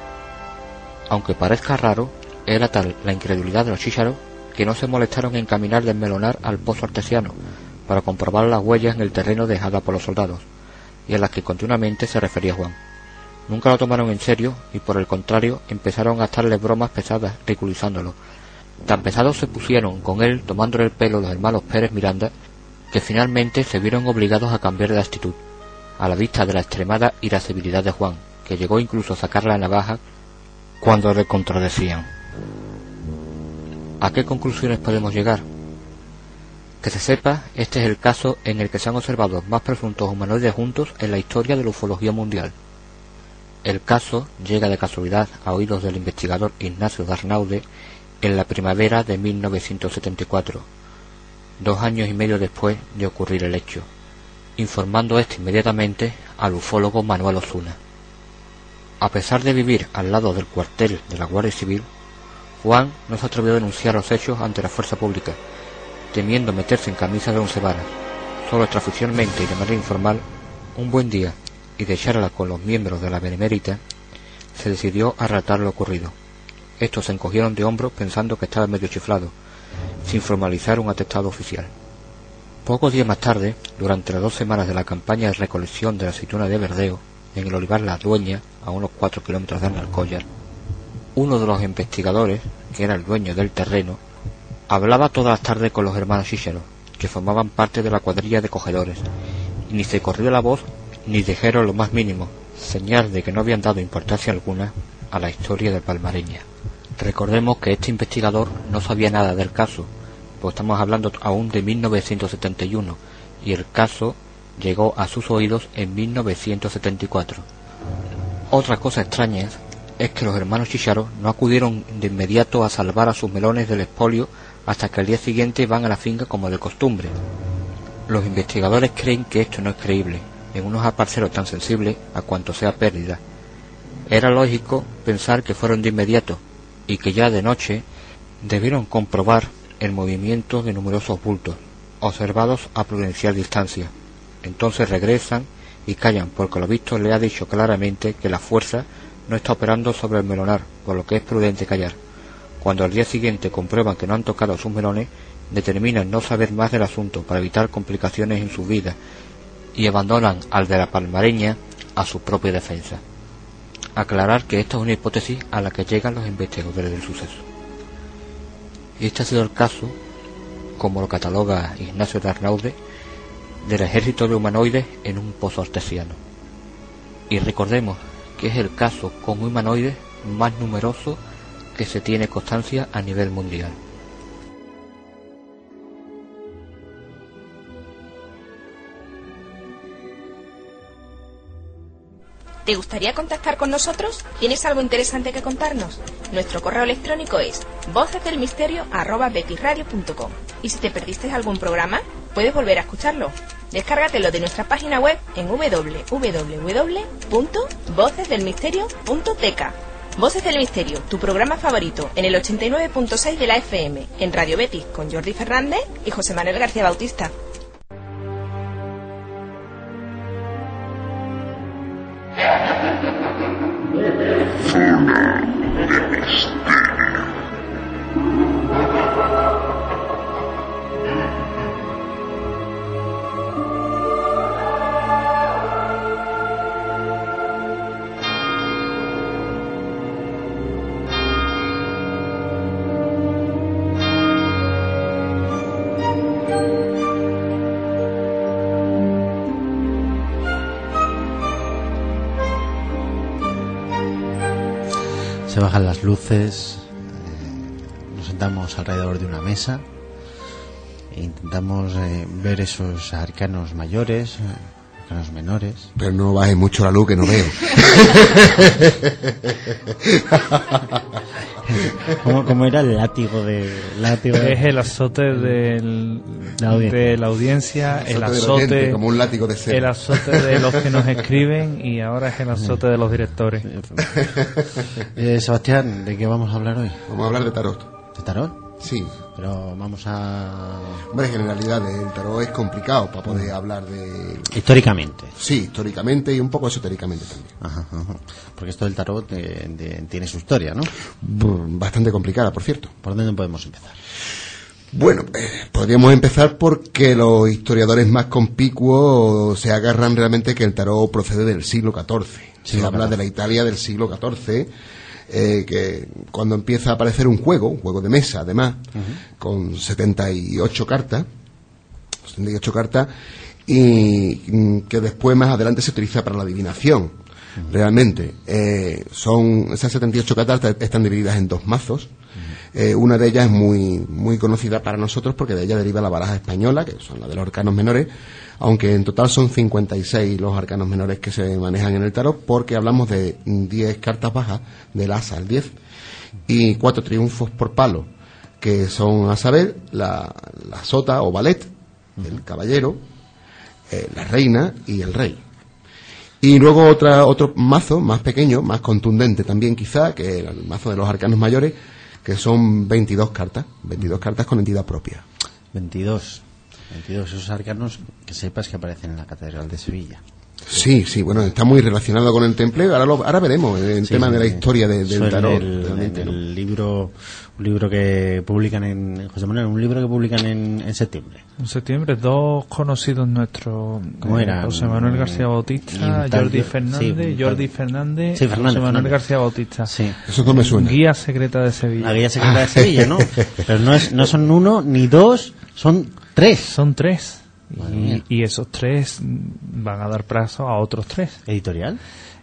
Aunque parezca raro, era tal la incredulidad de los chícharos que no se molestaron en caminar del melonar al pozo artesiano para comprobar las huellas en el terreno dejadas por los soldados, y a las que continuamente se refería Juan. Nunca lo tomaron en serio y, por el contrario, empezaron a gastarle bromas pesadas, ridiculizándolo. Tan pesados se pusieron con él, tomándole el pelo los hermanos Pérez Miranda, que finalmente se vieron obligados a cambiar de actitud, a la vista de la extremada irascibilidad de Juan, que llegó incluso a sacar la navaja cuando le contradecían. ¿A qué conclusiones podemos llegar? Que se sepa, este es el caso en el que se han observado más presuntos humanoides juntos en la historia de la ufología mundial. El caso llega de casualidad a oídos del investigador Ignacio Darnaude en la primavera de 1974, 2 años y medio después de ocurrir el hecho, informando inmediatamente al ufólogo Manuel Osuna. A pesar de vivir al lado del cuartel de la Guardia Civil, Juan no se atrevió a denunciar los hechos ante la fuerza pública, temiendo meterse en camisa de 11 varas. Solo extraoficialmente y de manera informal, un buen día, y de charla con los miembros de la Benemérita, se decidió a relatar lo ocurrido. Estos se encogieron de hombros pensando que estaba medio chiflado, sin formalizar un atestado oficial. Pocos días más tarde, durante las 2 semanas de la campaña de recolección de la aceituna de Verdeo, en el olivar La Dueña, a unos 4 kilómetros de Alcollar, uno de los investigadores, que era el dueño del terreno, hablaba todas las tardes con los hermanos Chícharos, que formaban parte de la cuadrilla de cogedores, y ni se corrió la voz ni dijeron lo más mínimo, señal de que no habían dado importancia alguna a la historia de Palmareña. Recordemos que este investigador no sabía nada del caso, pues estamos hablando aún de 1971, y el caso llegó a sus oídos en 1974. Otra cosa extraña es que los hermanos Chicharo no acudieron de inmediato a salvar a sus melones del expolio hasta que al día siguiente van a la finca como de costumbre. Los investigadores creen que esto no es creíble en unos aparceros tan sensibles a cuanto sea pérdida. Era lógico pensar que fueron de inmediato y que ya de noche debieron comprobar el movimiento de numerosos bultos, observados a prudencial distancia. Entonces regresan y callan, porque lo visto le ha dicho claramente que la fuerza no está operando sobre el melonar, por lo que es prudente callar. Cuando al día siguiente comprueban que no han tocado sus melones, determinan no saber más del asunto para evitar complicaciones en su vida y abandonan al de la Palmareña a su propia defensa. Aclarar que esta es una hipótesis a la que llegan los investigadores del suceso. Y este ha sido el caso, como lo cataloga Ignacio de Arnaude, del ejército de humanoides en un pozo artesiano. Y recordemos que es el caso con humanoides más numeroso que se tiene constancia a nivel mundial. ¿Te gustaría contactar con nosotros? ¿Tienes algo interesante que contarnos? Nuestro correo electrónico es vocesdelmisterio@betisradio.com. Y si te perdiste algún programa, puedes volver a escucharlo. Descárgatelo de nuestra página web en www.vocesdelmisterio.tk. Voces del Misterio, tu programa favorito, en el 89.6 de la FM, en Radio Betis, con Jordi Fernández y José Manuel García Bautista. Zona de Misterio. Se bajan las luces, nos sentamos alrededor de una mesa e intentamos ver esos arcanos mayores, arcanos menores. Pero no baje mucho la luz, que no veo. ¿Cómo era el látigo de...? Es el azote de la audiencia, el azote como un látigo de cera. El azote de los que nos escriben, y ahora es el azote de los directores. Sebastián, ¿de qué vamos a hablar hoy? Vamos a hablar de tarot. ¿De tarot? Sí. Pero vamos a... Hombre, en generalidad el tarot es complicado para poder hablar de... Históricamente. Sí, históricamente y un poco esotéricamente también. Ajá. Porque esto del tarot tiene su historia, ¿no? Bastante complicada, por cierto. ¿Por dónde podemos empezar? Bueno, podríamos empezar porque los historiadores más conspicuos se agarran realmente que el tarot procede del siglo XIV. Se habla de la Italia del siglo XIV, que cuando empieza a aparecer un juego de mesa, además, con 78 cartas, y que después, más adelante, se utiliza para la adivinación. Realmente, esas 78 cartas están divididas en dos mazos. Una de ellas es muy conocida para nosotros porque de ella deriva la baraja española, que son la de los arcanos menores, aunque en total son 56 los arcanos menores que se manejan en el tarot, porque hablamos de 10 cartas bajas, del asa al 10, y 4 triunfos por palo, que son a saber la sota o valet, el caballero, la reina y el rey. Y luego otro mazo más pequeño, más contundente también quizá, que el mazo de los arcanos mayores, que son 22 cartas con entidad propia. 22 esos arcanos, que sepas que aparecen en la Catedral de Sevilla. Sí, bueno, está muy relacionado con el templeo. Ahora veremos el tema de la historia del tarot. Un libro que publican José Manuel, un libro que publican en septiembre. En septiembre, dos conocidos nuestros. ¿Cómo era? José Manuel García Bautista, Jordi Fernández, José Manuel García Bautista. Sí. Eso no me suena. Guía secreta de Sevilla. La guía secreta de Sevilla, ¿no? Pero no son uno ni dos, son tres. Son tres. Y esos tres van a dar plazo a otros tres. ¿Editorial?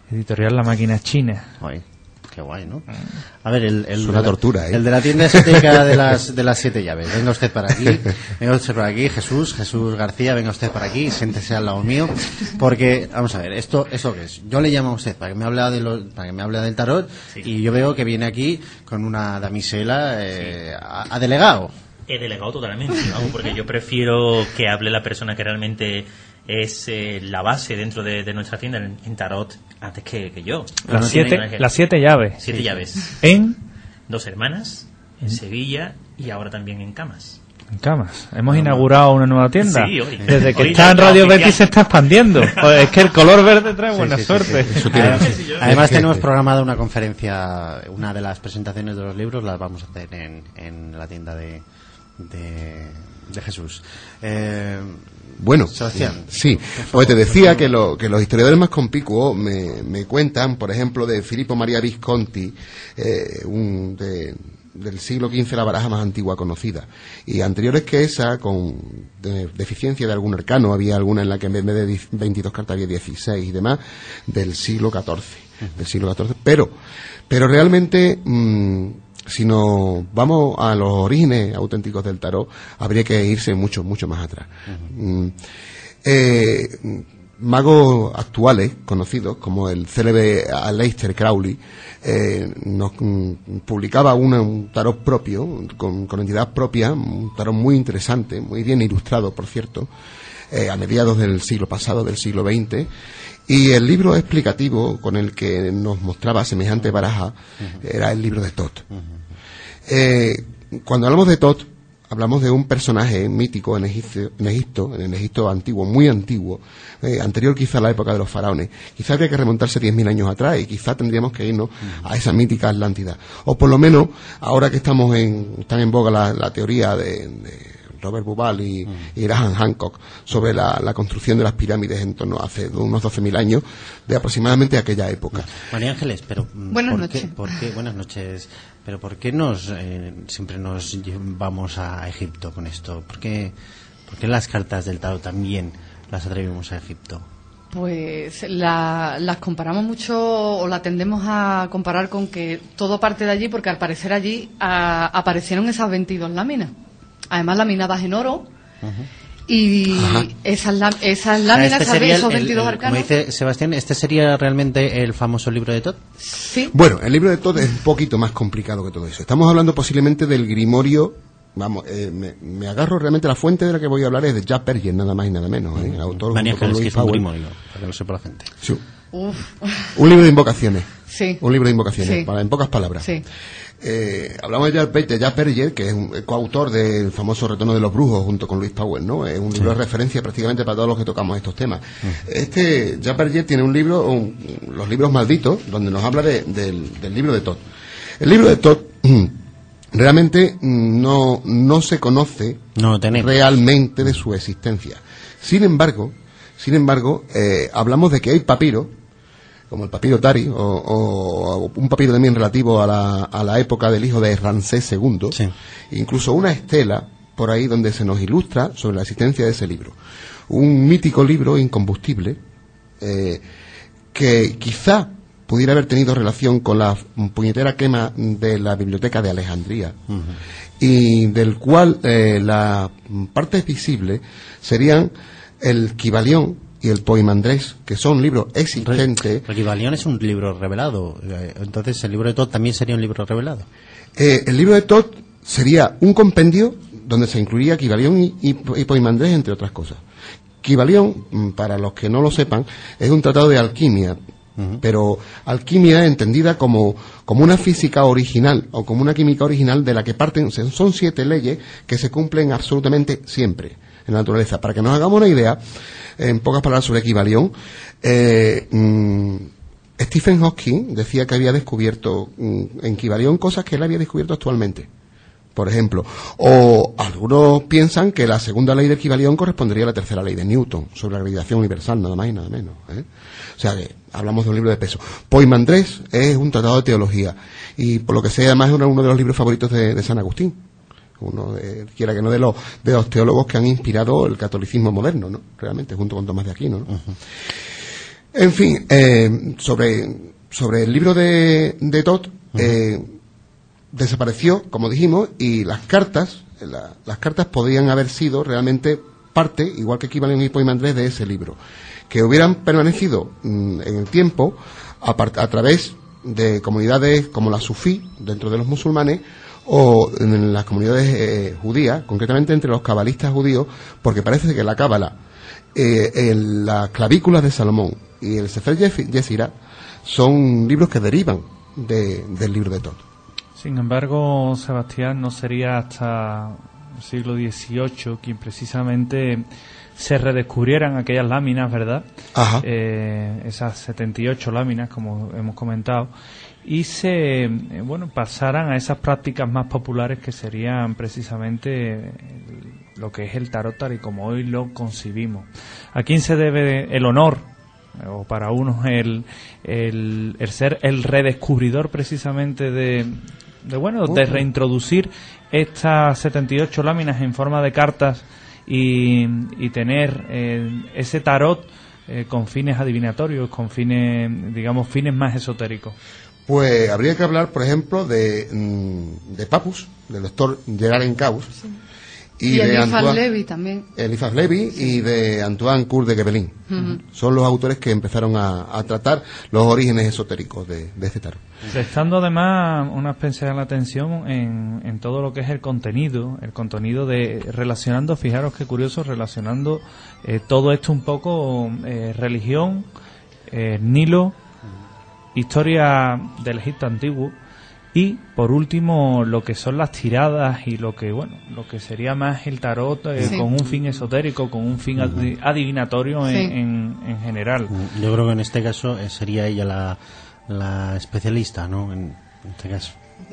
Editorial La Máquina China. Ay, qué guay, ¿no? A ver, es una tortura, ¿eh? El de la tienda estética de las 7 llaves. Venga usted para aquí. Venga usted por aquí. Jesús García, venga usted para aquí. Siéntese al lado mío. Porque, vamos a ver, ¿esto qué es? Yo le llamo a usted para que me hable del tarot, sí. Y yo veo que viene aquí con una damisela a delegado. He delegado totalmente, vamos, porque yo prefiero que hable la persona que realmente es la base dentro de nuestra tienda en tarot antes que yo. Las 7 llaves. 7 llaves. En 2 Hermanas, en Sevilla y ahora también en Camas. En Camas. Hemos inaugurado una nueva tienda. Sí, hoy. Desde que está en Radio Betis se está expandiendo. Es que el color verde trae buena suerte. Sí. Además tenemos programada una conferencia, una de las presentaciones de los libros las vamos a hacer en la tienda de Jesús. Bueno, Sebastián. Sí, pues te decía que los historiadores más conspicuos me cuentan, por ejemplo, de Filippo Maria Visconti, del siglo XV, la baraja más antigua conocida. Y anteriores que esa, con deficiencia de algún arcano, había alguna en la que en vez de 22 cartas había 16 y demás, del siglo XIV. Pero realmente, si nos vamos a los orígenes auténticos del tarot, habría que irse mucho más atrás. Magos actuales, conocidos, como el célebre Aleister Crowley, nos publicaba un tarot propio, con entidad propia, un tarot muy interesante, muy bien ilustrado, por cierto, a mediados del siglo pasado, del siglo XX, y el libro explicativo con el que nos mostraba semejante baraja era el libro de Thoth. Cuando hablamos de Thoth, hablamos de un personaje mítico en el Egipto antiguo, muy antiguo, anterior quizá a la época de los faraones. Quizá habría que remontarse 10.000 años atrás y quizá tendríamos que irnos a esa mítica Atlántida. O por lo menos, ahora que están en boga la teoría de Robert Bauval y Graham Hancock sobre la construcción de las pirámides en torno a hace unos 12.000 años, de aproximadamente aquella época. María Ángeles, pero buenas noches. Buenas noches. Pero ¿por qué siempre nos vamos a Egipto con esto? ¿Por qué las cartas del tarot también las atrevimos a Egipto? Pues las comparamos mucho, o la tendemos a comparar con que todo parte de allí, porque al parecer allí aparecieron esas 22 láminas. Además, laminadas en oro. Y esas láminas, esos 22 arcanos. Como dice Sebastián, ¿este sería realmente el famoso libro de Thoth? Sí. Bueno, el libro de Thoth es un poquito más complicado que todo eso. Estamos hablando posiblemente del Grimorio. Vamos, me agarro realmente, la fuente de la que voy a hablar es de Jack Perger, nada más y nada menos, el autor junto con Louis Powell. Grimorio, para que lo sepa la gente. Sí. Un libro de invocaciones. Sí. Un libro de invocaciones, sí. En pocas palabras. Sí. Hablamos de Jack Perger, que es un coautor del famoso Retorno de los Brujos junto con Louis Powell, ¿no? Es un libro de referencia prácticamente para todos los que tocamos estos temas. Jack Perger tiene un libro, Los libros malditos, donde nos habla del libro de Thoth. El libro de Thoth realmente no se conoce realmente de su existencia. Sin embargo, hablamos de que hay papiros, como el papiro Tari, o un papiro también relativo a la época del hijo de Ramsés II, incluso una estela por ahí donde se nos ilustra sobre la existencia de ese libro. Un mítico libro incombustible, que quizá pudiera haber tenido relación con la puñetera quema de la biblioteca de Alejandría, y del cual las partes visibles serían el Kybalión y el Poimandrés, que son libros existentes. El Kybalión es un libro revelado, entonces el libro de Thoth también sería un libro revelado. El libro de Thoth sería un compendio donde se incluiría Kybalión y Poimandrés, entre otras cosas. Kybalión, para los que no lo sepan, es un tratado de alquimia, pero alquimia entendida como una física original o como una química original de la que parten. Son 7 leyes que se cumplen absolutamente siempre en la naturaleza. Para que nos hagamos una idea, en pocas palabras sobre Kybalión, Stephen Hawking decía que había descubierto en Kybalión cosas que él había descubierto actualmente, por ejemplo. O algunos piensan que la segunda ley de Kybalión correspondería a la tercera ley de Newton sobre la gravitación universal, nada más y nada menos, O sea que hablamos de un libro de peso. Poimandrés es un tratado de teología, y por lo que sé, además es uno de los libros favoritos de San Agustín, quiera que no, de los teólogos que han inspirado el catolicismo moderno, ¿no? Realmente, junto con Tomás de Aquino, ¿no? En fin, sobre el libro de Todd, desapareció, como dijimos, y las cartas podían haber sido realmente parte, igual que Kybalion y Poimandrés, de ese libro, que hubieran permanecido en el tiempo a través de comunidades como la sufí, dentro de los musulmanes, o en las comunidades judías, concretamente entre los cabalistas judíos, porque parece que la cábala, las clavículas de Salomón y el Sefer Yetzirah son libros que derivan del libro de Todd. Sin embargo, Sebastián, no sería hasta el siglo XVIII quien precisamente se redescubrieran aquellas láminas, ¿verdad? Ajá. Esas 78 láminas, como hemos comentado, y se pasaran a esas prácticas más populares que serían precisamente lo que es el tarot tal y como hoy lo concibimos. ¿A quién se debe el honor, o para unos el ser el redescubridor precisamente de reintroducir estas 78 láminas en forma de cartas y tener ese tarot con fines adivinatorios, con fines más esotéricos? Pues habría que hablar, por ejemplo, de Papus, del doctor Gerard Encausse, y de Eliphas Levi también. Eliphas Levi, sí. Y de Antoine Cour de Gebelin. Son los autores que empezaron a tratar los orígenes esotéricos de este tarot. Prestando además una especial atención en todo lo que es el contenido de relacionando, fijaros qué curioso, relacionando todo esto un poco religión, Nilo, historia del Egipto antiguo, y por último lo que son las tiradas y lo que sería más el tarot con un fin esotérico, con un fin adivinatorio en general. Yo creo que en este caso sería ella la especialista, ¿no? En este caso.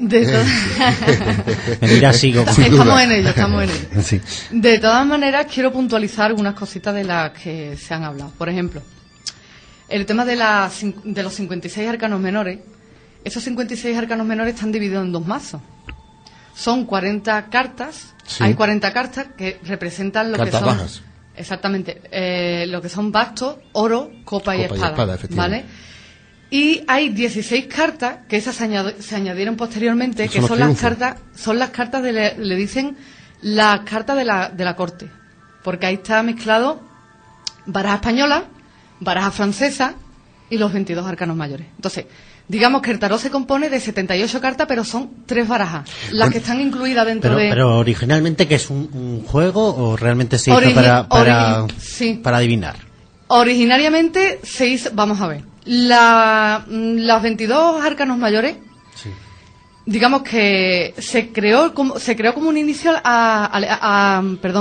Estamos en ello. Sí. De todas maneras, quiero puntualizar algunas cositas de las que se han hablado. Por ejemplo, el tema de los 56 arcanos menores. Esos 56 arcanos menores están divididos en dos mazos. Son 40 cartas. Sí. Hay 40 cartas que representan lo cartas que son... bajas. Exactamente. Lo que son bastos, oro, copa y espada. ¿Vale? Y hay 16 cartas que esas se añadieron posteriormente, que son las cartas le dicen las cartas de la corte. Porque ahí está mezclado baraja española, baraja francesa y los 22 arcanos mayores. Entonces, digamos que el tarot se compone de 78 cartas, pero son 3 barajas, las que están incluidas dentro de... Pero originalmente, ¿qué es un juego o realmente se hizo para adivinar? Originariamente se hizo... Vamos a ver. Las 22 arcanos mayores, sí, digamos que se creó como un inicio a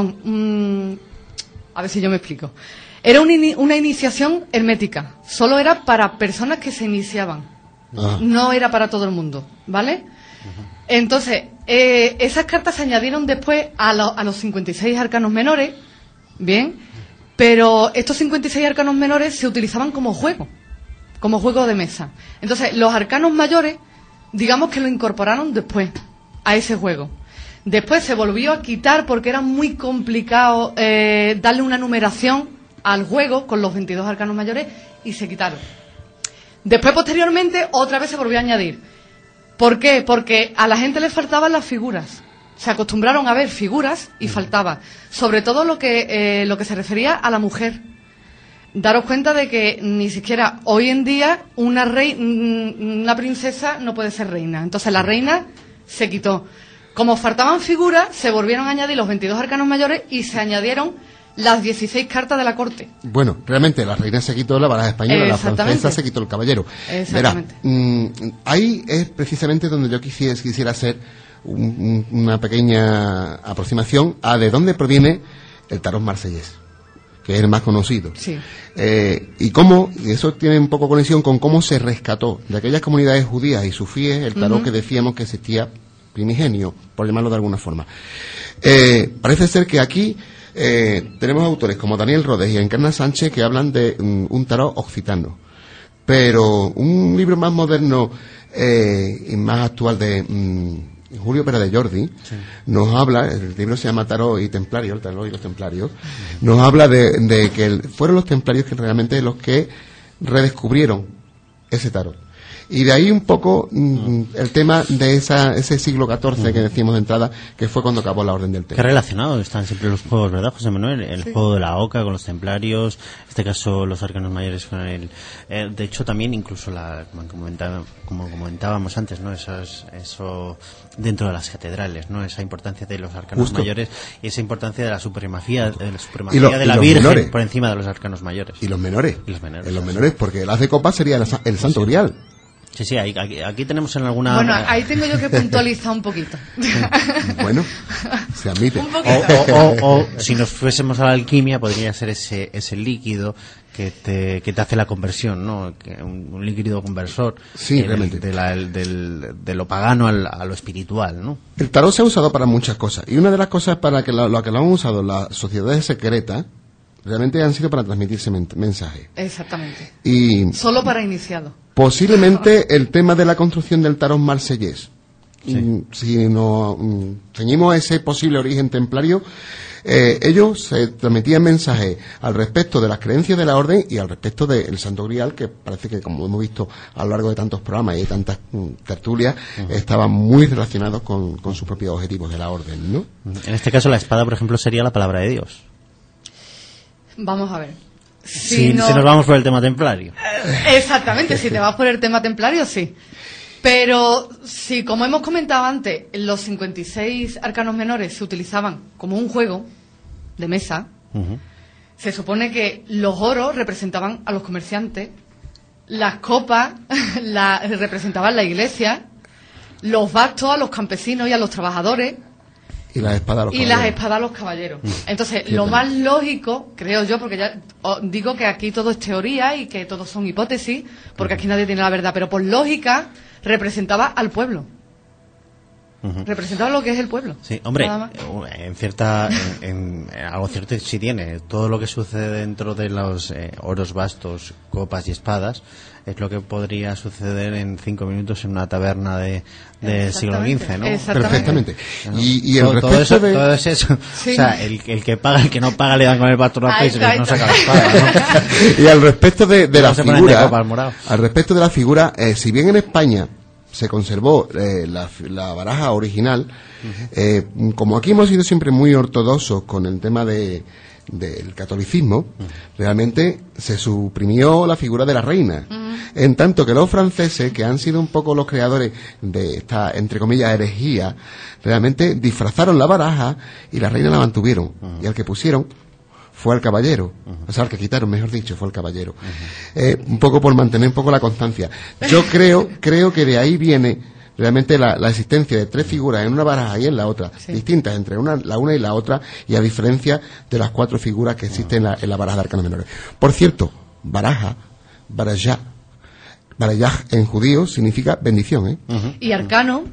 ver si yo me explico. Era una iniciación hermética. Solo era para personas que se iniciaban. No era para todo el mundo, ¿vale? Entonces, esas cartas se añadieron después a los 56 arcanos menores, ¿bien? Pero estos 56 arcanos menores se utilizaban como juego de mesa. Entonces, los arcanos mayores, digamos que lo incorporaron después a ese juego. Después se volvió a quitar porque era muy complicado darle una numeración al juego con los 22 arcanos mayores y se quitaron. Después, posteriormente, otra vez se volvió a añadir. ¿Por qué? Porque a la gente le faltaban las figuras. Se acostumbraron a ver figuras y faltaba. Sobre todo lo que se refería a la mujer. Daros cuenta de que ni siquiera hoy en día una princesa no puede ser reina. Entonces la reina se quitó. Como faltaban figuras, se volvieron a añadir los 22 arcanos mayores y se añadieron las 16 cartas de la corte. Bueno, realmente la reina se quitó la baraja española, la francesa se quitó el caballero. Exactamente. Verá, ahí es precisamente donde yo quisiera hacer una pequeña aproximación a de dónde proviene el tarot marsellés, que es el más conocido. Sí. Y eso tiene un poco conexión con cómo se rescató de aquellas comunidades judías y sufíes el tarot que decíamos que existía primigenio, por llamarlo de alguna forma. Parece ser que aquí tenemos autores como Daniel Rodés y Encarna Sánchez que hablan de un tarot occitano, pero un libro más moderno y más actual de Julio Pera de Jordi nos habla, el libro se llama Tarot y Templario, el Tarot y los Templarios, nos habla de que fueron los templarios que realmente los que redescubrieron ese tarot. Y de ahí un poco el tema de ese siglo XIV que decíamos de entrada, que fue cuando acabó la Orden del Té. Qué relacionados están siempre los juegos, ¿verdad, José Manuel? El juego de la oca con los templarios, en este caso los arcanos mayores con el... de hecho, también incluso, como comentábamos antes, ¿no? Eso dentro de las catedrales, ¿no? Esa importancia de los arcanos mayores y esa importancia de la supremacía de la Virgen menores, por encima de los arcanos mayores. Y los menores. Los menores, porque el as de copas sería el Santo Grial. Sí, aquí tenemos en alguna... Bueno, ahí tengo yo que puntualizar un poquito. Bueno, se admite. O si nos fuésemos a la alquimia, podría ser ese líquido que te hace la conversión, ¿no? Un líquido conversor. Sí, realmente. De lo pagano a lo espiritual, ¿no? El tarot se ha usado para muchas cosas. Y una de las cosas para lo que lo han usado las sociedades secretas, realmente han sido para transmitirse mensajes. Exactamente. Y solo para iniciados. Posiblemente el tema de la construcción del tarot marsellés. Si nos ceñimos a ese posible origen templario, ellos se transmitían mensajes al respecto de las creencias de la orden y al respecto del Santo Grial, que parece que, como hemos visto a lo largo de tantos programas y de tantas tertulias, estaban muy relacionados con sus propios objetivos de la orden, ¿no? En este caso, la espada, por ejemplo, sería la palabra de Dios. Vamos a ver. Si nos vamos por el tema templario. Exactamente, si te vas por el tema templario, sí. Pero si, como hemos comentado antes, los 56 arcanos menores se utilizaban como un juego de mesa, se supone que los oros representaban a los comerciantes, las copas representaban la iglesia, los bastos a los campesinos y a los trabajadores, y las espadas a los caballeros. Entonces, lo más lógico, creo yo, porque ya digo que aquí todo es teoría y que todo son hipótesis, porque aquí nadie tiene la verdad, pero por lógica representaba al pueblo. Representaba lo que es el pueblo. Sí, hombre, en algo cierto sí tiene. Todo lo que sucede dentro de los oros, bastos, copas y espadas es lo que podría suceder en 5 minutos en una taberna del siglo XV, ¿no? Perfectamente. Y el todo es eso. Sí. O sea, el que paga, el que no paga le dan con el bastón a y no saca la espada, ¿no? Y al respecto de la figura, si bien en España se conservó la baraja original, como aquí hemos sido siempre muy ortodoxos con el tema del catolicismo, realmente se suprimió la figura de la reina, en tanto que los franceses, que han sido un poco los creadores de esta, entre comillas, herejía, realmente disfrazaron la baraja y la reina la mantuvieron, y al que pusieron fue al caballero, o sea, al que quitaron, mejor dicho, fue al caballero. Un poco por mantener un poco la constancia. Yo creo que de ahí viene realmente la existencia de 3 figuras en una baraja y en la otra, distintas entre la una y la otra, y a diferencia de las 4 figuras que existen en la baraja de arcanos menores. Por cierto, barajá en judío significa bendición, ¿eh? Y arcano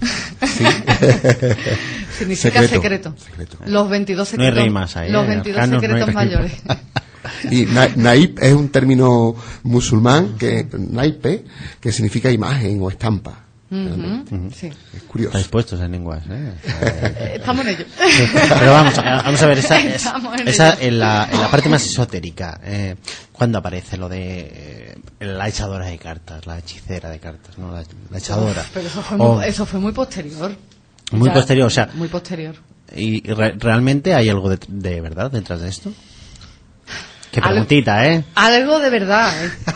significa secreto. Los 22 secretos. No hay rimas ahí, los 22 secretos mayores. Y naip es un término musulmán, naipe, que significa imagen o estampa. Sí. Es curioso. Estáis puestos en lenguas, Estamos en ello. Pero vamos a ver, esa en la parte más esotérica, ¿cuándo aparece lo de la echadora de cartas, la hechicera de cartas, ¿no? La echadora? Pero eso fue muy posterior. Posterior, o sea. Muy posterior. ¿Y realmente hay algo de verdad detrás de esto? Qué preguntita, Algo de verdad,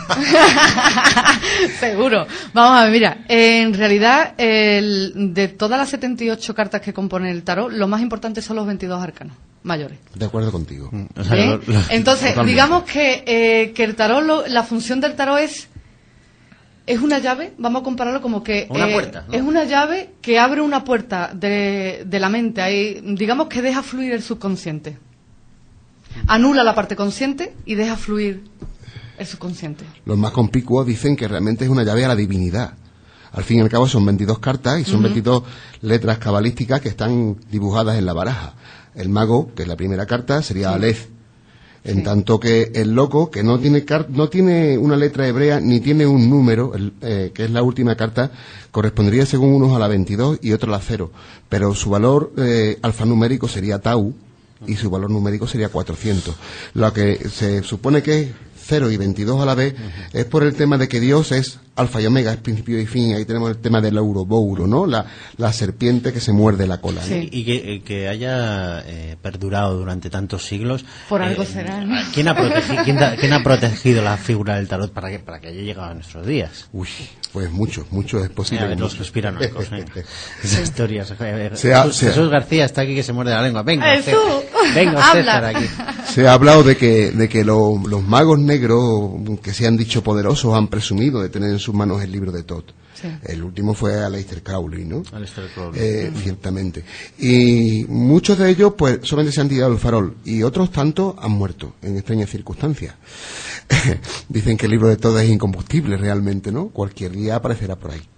Seguro. Vamos a ver, mira, en realidad, de todas las 78 cartas que componen el tarot, lo más importante son los 22 arcanos mayores. De acuerdo contigo. O sea, entonces, digamos que el tarot, la función del tarot es una llave, vamos a compararlo como que una puerta, ¿no? Es una llave que abre una puerta de la mente, ahí, digamos que deja fluir el subconsciente. Anula la parte consciente y deja fluir el subconsciente. Los más conspicuos dicen que realmente es una llave a la divinidad. Al fin y al cabo son 22 cartas y son 22 letras cabalísticas que están dibujadas en la baraja. El mago, que es la primera carta, sería Aleph. En tanto que el loco, que no tiene una letra hebrea ni tiene un número, que es la última carta, correspondería según unos a la 22 y otros a la 0. Pero su valor alfanumérico sería Tau y su valor numérico sería 400. Lo que se supone que es 0 y 22 a la vez, es por el tema de que Dios es alfa y omega, es principio y fin. Ahí tenemos el tema del Ourobouro, ¿no? La serpiente que se muerde la cola, ¿no? Sí. Y que haya perdurado durante tantos siglos. Por algo será, ¿no? ¿Quién ha protegido la figura del tarot para que haya llegado a nuestros días? Uy, pues mucho es posible. A ver, los conspiranoicos, esas historias. Jesús García está aquí que se muerde la lengua. Venga, Habla. César, aquí. Se ha hablado de que los magos negros que se han dicho poderosos han presumido de tener en sus manos el libro de Thoth. Sí. El último fue Aleister Crowley, ¿no? Aleister Crowley. Ciertamente. Y muchos de ellos, pues, solamente se han tirado el farol. Y otros tantos han muerto en extrañas circunstancias. Dicen que el libro de Thoth es incombustible realmente, ¿no? Cualquier día aparecerá por ahí.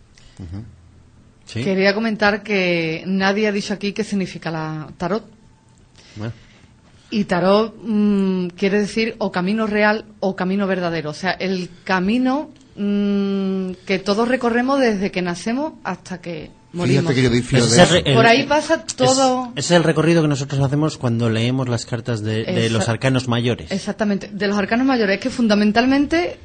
¿Sí? Quería comentar que nadie ha dicho aquí qué significa la tarot. Bueno. Y tarot quiere decir o camino real o camino verdadero. O sea, el camino que todos recorremos desde que nacemos hasta que morimos. Que yo difiero por ahí pasa todo. Ese es el recorrido que nosotros hacemos cuando leemos las cartas de los arcanos mayores. Exactamente, de los arcanos mayores. Es que fundamentalmente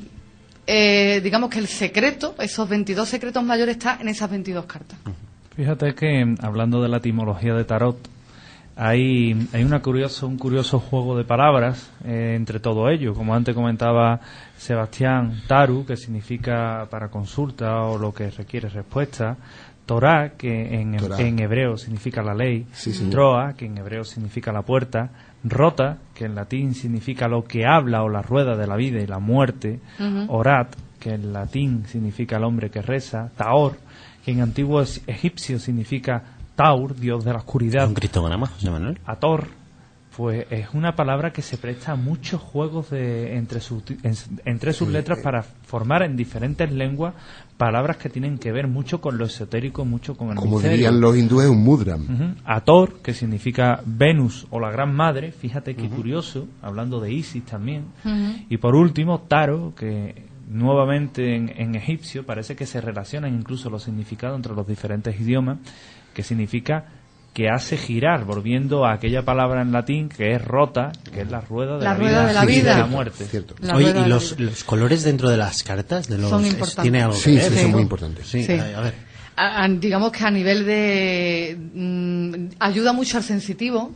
digamos que el secreto, esos 22 secretos mayores, está en esas 22 cartas. Fíjate que, hablando de la etimología de tarot, hay un curioso juego de palabras entre todo ello. Como antes comentaba Sebastián, taru, que significa para consulta o lo que requiere respuesta; Torah, que en hebreo significa la ley; Troa, que en hebreo significa la puerta; Rota, que en latín significa lo que habla o la rueda de la vida y la muerte; Orat, que en latín significa el hombre que reza; Taor, que en antiguo egipcio significa Taur, dios de la oscuridad. ¿Un criptograma, José Manuel? Ator, pues es una palabra que se presta a muchos juegos entre sus letras para formar en diferentes lenguas palabras que tienen que ver mucho con lo esotérico, mucho con el misterio. Como dirían los hindúes, un mudram. Ator, que significa Venus o la Gran Madre, fíjate qué curioso, hablando de Isis también. Y por último, Taro, que nuevamente en egipcio parece que se relacionan incluso los significados entre los diferentes idiomas, que significa que hace girar, volviendo a aquella palabra en latín que es rota, que es la rueda de la vida y de la muerte. Oye, ¿y los colores dentro de las cartas? Son importantes. ¿Tiene algo que ver? Sí, son muy importantes. Sí. A ver. Digamos que a nivel de... ayuda mucho al sensitivo.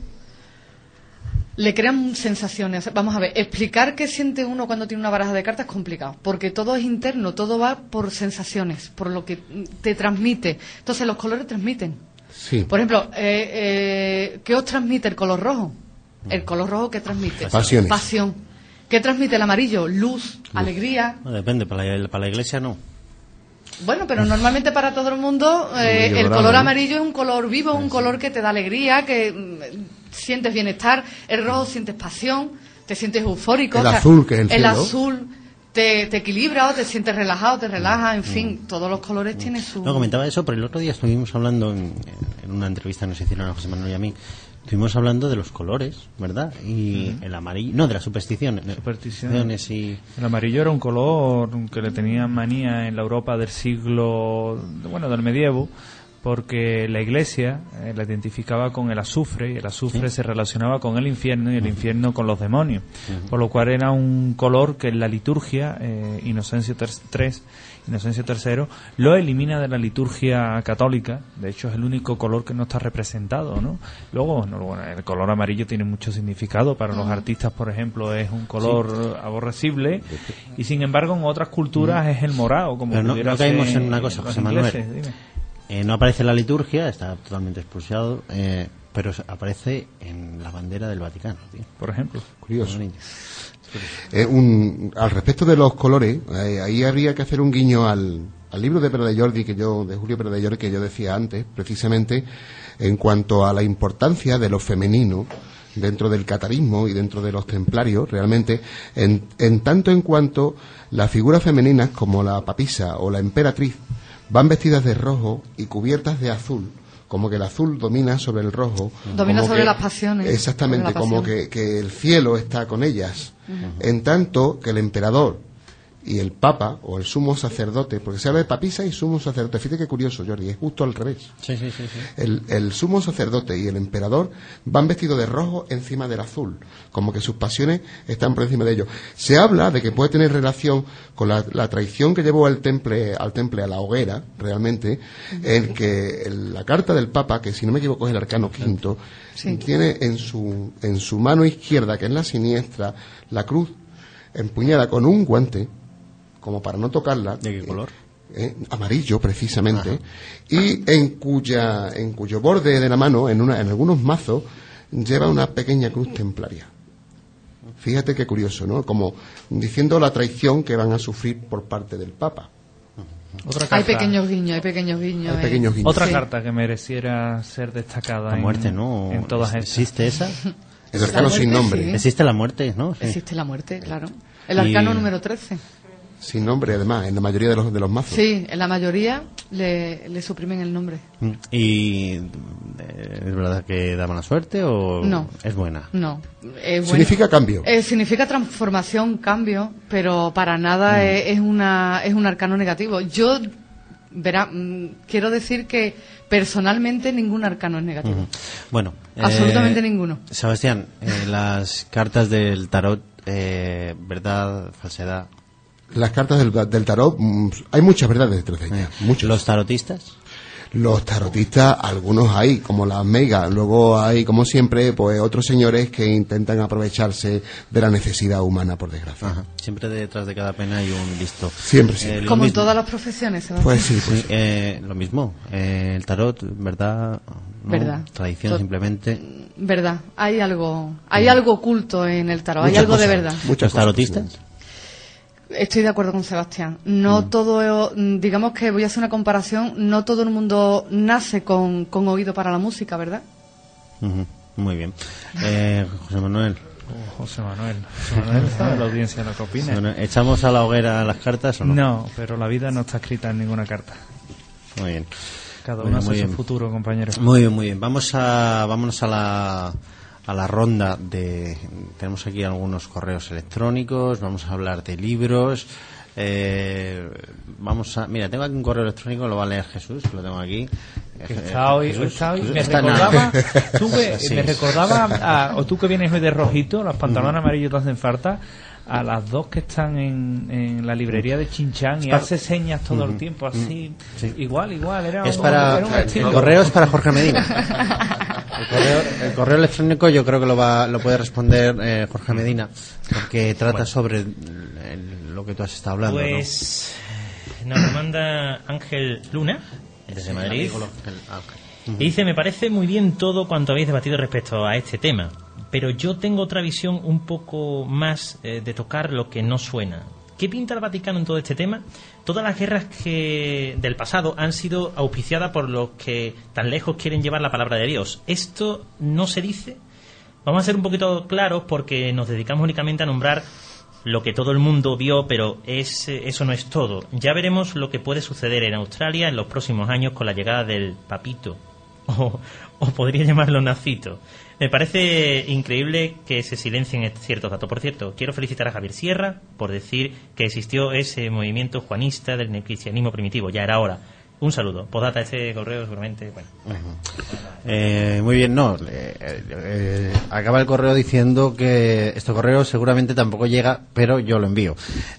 Le crean sensaciones. Vamos a ver, explicar qué siente uno cuando tiene una baraja de cartas es complicado, porque todo es interno, todo va por sensaciones, por lo que te transmite. Entonces los colores transmiten. Sí. Por ejemplo, ¿qué os transmite el color rojo? El color rojo, ¿qué transmite? Pasiones. Pasión. ¿Qué transmite el amarillo? Luz, alegría. No, depende, para la iglesia no. Bueno, pero normalmente para todo el mundo el color amarillo es un color vivo, un color que te da alegría, que sientes bienestar. El rojo sientes pasión, te sientes eufórico. El azul, que es el cielo. El azul te equilibra o te sientes relajado, te relaja, en fin, todos los colores tienen su... No, comentaba eso, pero el otro día estuvimos hablando en una entrevista que nos hicieron a José Manuel y a mí. Estuvimos hablando de los colores, ¿verdad? Y el amarillo... No, de las supersticiones. Y... El amarillo era un color que le tenían manía en la Europa del del medievo, porque la Iglesia la identificaba con el azufre, y el azufre se relacionaba con el infierno, y el infierno con los demonios. Por lo cual era un color que en la liturgia, Inocencio III lo elimina de la liturgia católica. De hecho es el único color que no está representado, ¿no? Luego el color amarillo tiene mucho significado para los artistas, por ejemplo, es un color aborrecible, y sin embargo en otras culturas es el morado, como pero pudiera no caímos ser en una cosa, José Manuel. No aparece en la liturgia, está totalmente expulsado, pero aparece en la bandera del Vaticano, tío. Por ejemplo. Curioso. Al respecto de los colores, ahí habría que hacer un guiño al libro de Julio Pérez de Jordi, que yo decía antes, precisamente en cuanto a la importancia de lo femenino dentro del catarismo y dentro de los templarios, realmente, en tanto en cuanto las figuras femeninas como la papisa o la emperatriz van vestidas de rojo y cubiertas de azul, como que el azul domina sobre el rojo. Domina sobre las pasiones. Exactamente, como que el cielo está con ellas. En tanto que el emperador y el Papa o el sumo sacerdote, porque se habla de papisa y sumo sacerdote. Fíjate qué curioso, Jordi, es justo al revés. Sí. El sumo sacerdote y el emperador van vestidos de rojo encima del azul, como que sus pasiones están por encima de ellos. Se habla de que puede tener relación con la traición que llevó al temple a la hoguera, realmente, en que la carta del Papa, que si no me equivoco es el arcano V, tiene en su mano izquierda, que es la siniestra, la cruz empuñada con un guante, como para no tocarla. ¿De qué color? Amarillo, precisamente. Y en cuyo borde de la mano, en algunos mazos, lleva una pequeña cruz templaria. Fíjate qué curioso, ¿no? Como diciendo la traición que van a sufrir por parte del Papa. Otra carta. Hay pequeños guiños. Otra carta que mereciera ser destacada. La muerte, ¿no? En todas estas. ¿Existe esa? El arcano sin nombre. Sí. Existe la muerte, ¿no? Sí. Existe la muerte, claro. El arcano número 13. Sin nombre, además, en la mayoría de los mazos. Sí, en la mayoría le suprimen el nombre. ¿Y es verdad que da mala suerte o no, es buena? No. Significa cambio. Significa transformación, cambio, pero para nada es un arcano negativo. Yo, quiero decir que personalmente ningún arcano es negativo. Bueno. Absolutamente ninguno. Sebastián, las cartas del tarot, verdad, falsedad. Las cartas del tarot, hay muchas verdades detrás de ellas. ¿Los tarotistas? Los tarotistas, algunos hay, como las megas. Luego hay, como siempre, pues otros señores que intentan aprovecharse de la necesidad humana, por desgracia. Ajá. Siempre detrás de cada pena hay un listo. Siempre, sí. Como en todas las profesiones, Sebastián. Pues sí. Lo mismo. El tarot, verdad, ¿no? Verdad. Tradición, simplemente. Verdad. Hay algo oculto en el tarot. Hay algo de verdad. ¿Muchos tarotistas? Estoy de acuerdo con Sebastián. No todo, digamos que voy a hacer una comparación, no todo el mundo nace con oído para la música, ¿verdad? Muy bien. José Manuel. José Manuel sabe la audiencia lo que opina. ¿Echamos a la hoguera las cartas o no? No, pero la vida no está escrita en ninguna carta. Muy bien. Cada uno hace su futuro, compañero. Muy bien. Vámonos a la ronda tenemos aquí algunos correos electrónicos, vamos a hablar de libros, mira, tengo aquí un correo electrónico, lo va a leer Jesús, lo tengo aquí. Está hoy, me recordaba, o tú que vienes hoy de rojito, los pantalones amarillos te hacen falta, a las dos que están en la librería de Chinchán y hace señas todo el tiempo, así, igual, era un estilo. El correo es para Jorge Medina. El correo electrónico yo creo que lo puede responder Jorge Medina, porque trata sobre lo que tú has estado hablando. Pues nos lo manda Ángel Luna, desde Madrid, y dice: me parece muy bien todo cuanto habéis debatido respecto a este tema, pero yo tengo otra visión un poco más de tocar lo que no suena. ¿Qué pinta el Vaticano en todo este tema? Todas las guerras del pasado han sido auspiciadas por los que tan lejos quieren llevar la palabra de Dios. ¿Esto no se dice? Vamos a ser un poquito claros, porque nos dedicamos únicamente a nombrar lo que todo el mundo vio, pero eso no es todo. Ya veremos lo que puede suceder en Australia en los próximos años con la llegada del papito, o podría llamarlo nacito. Me parece increíble que se silencien ciertos datos. Por cierto, quiero felicitar a Javier Sierra por decir que existió ese movimiento juanista del cristianismo primitivo. Ya era hora. Un saludo. Postdata, ese correo seguramente... Bueno. Muy bien, acaba el correo diciendo que este correo seguramente tampoco llega, pero yo lo envío.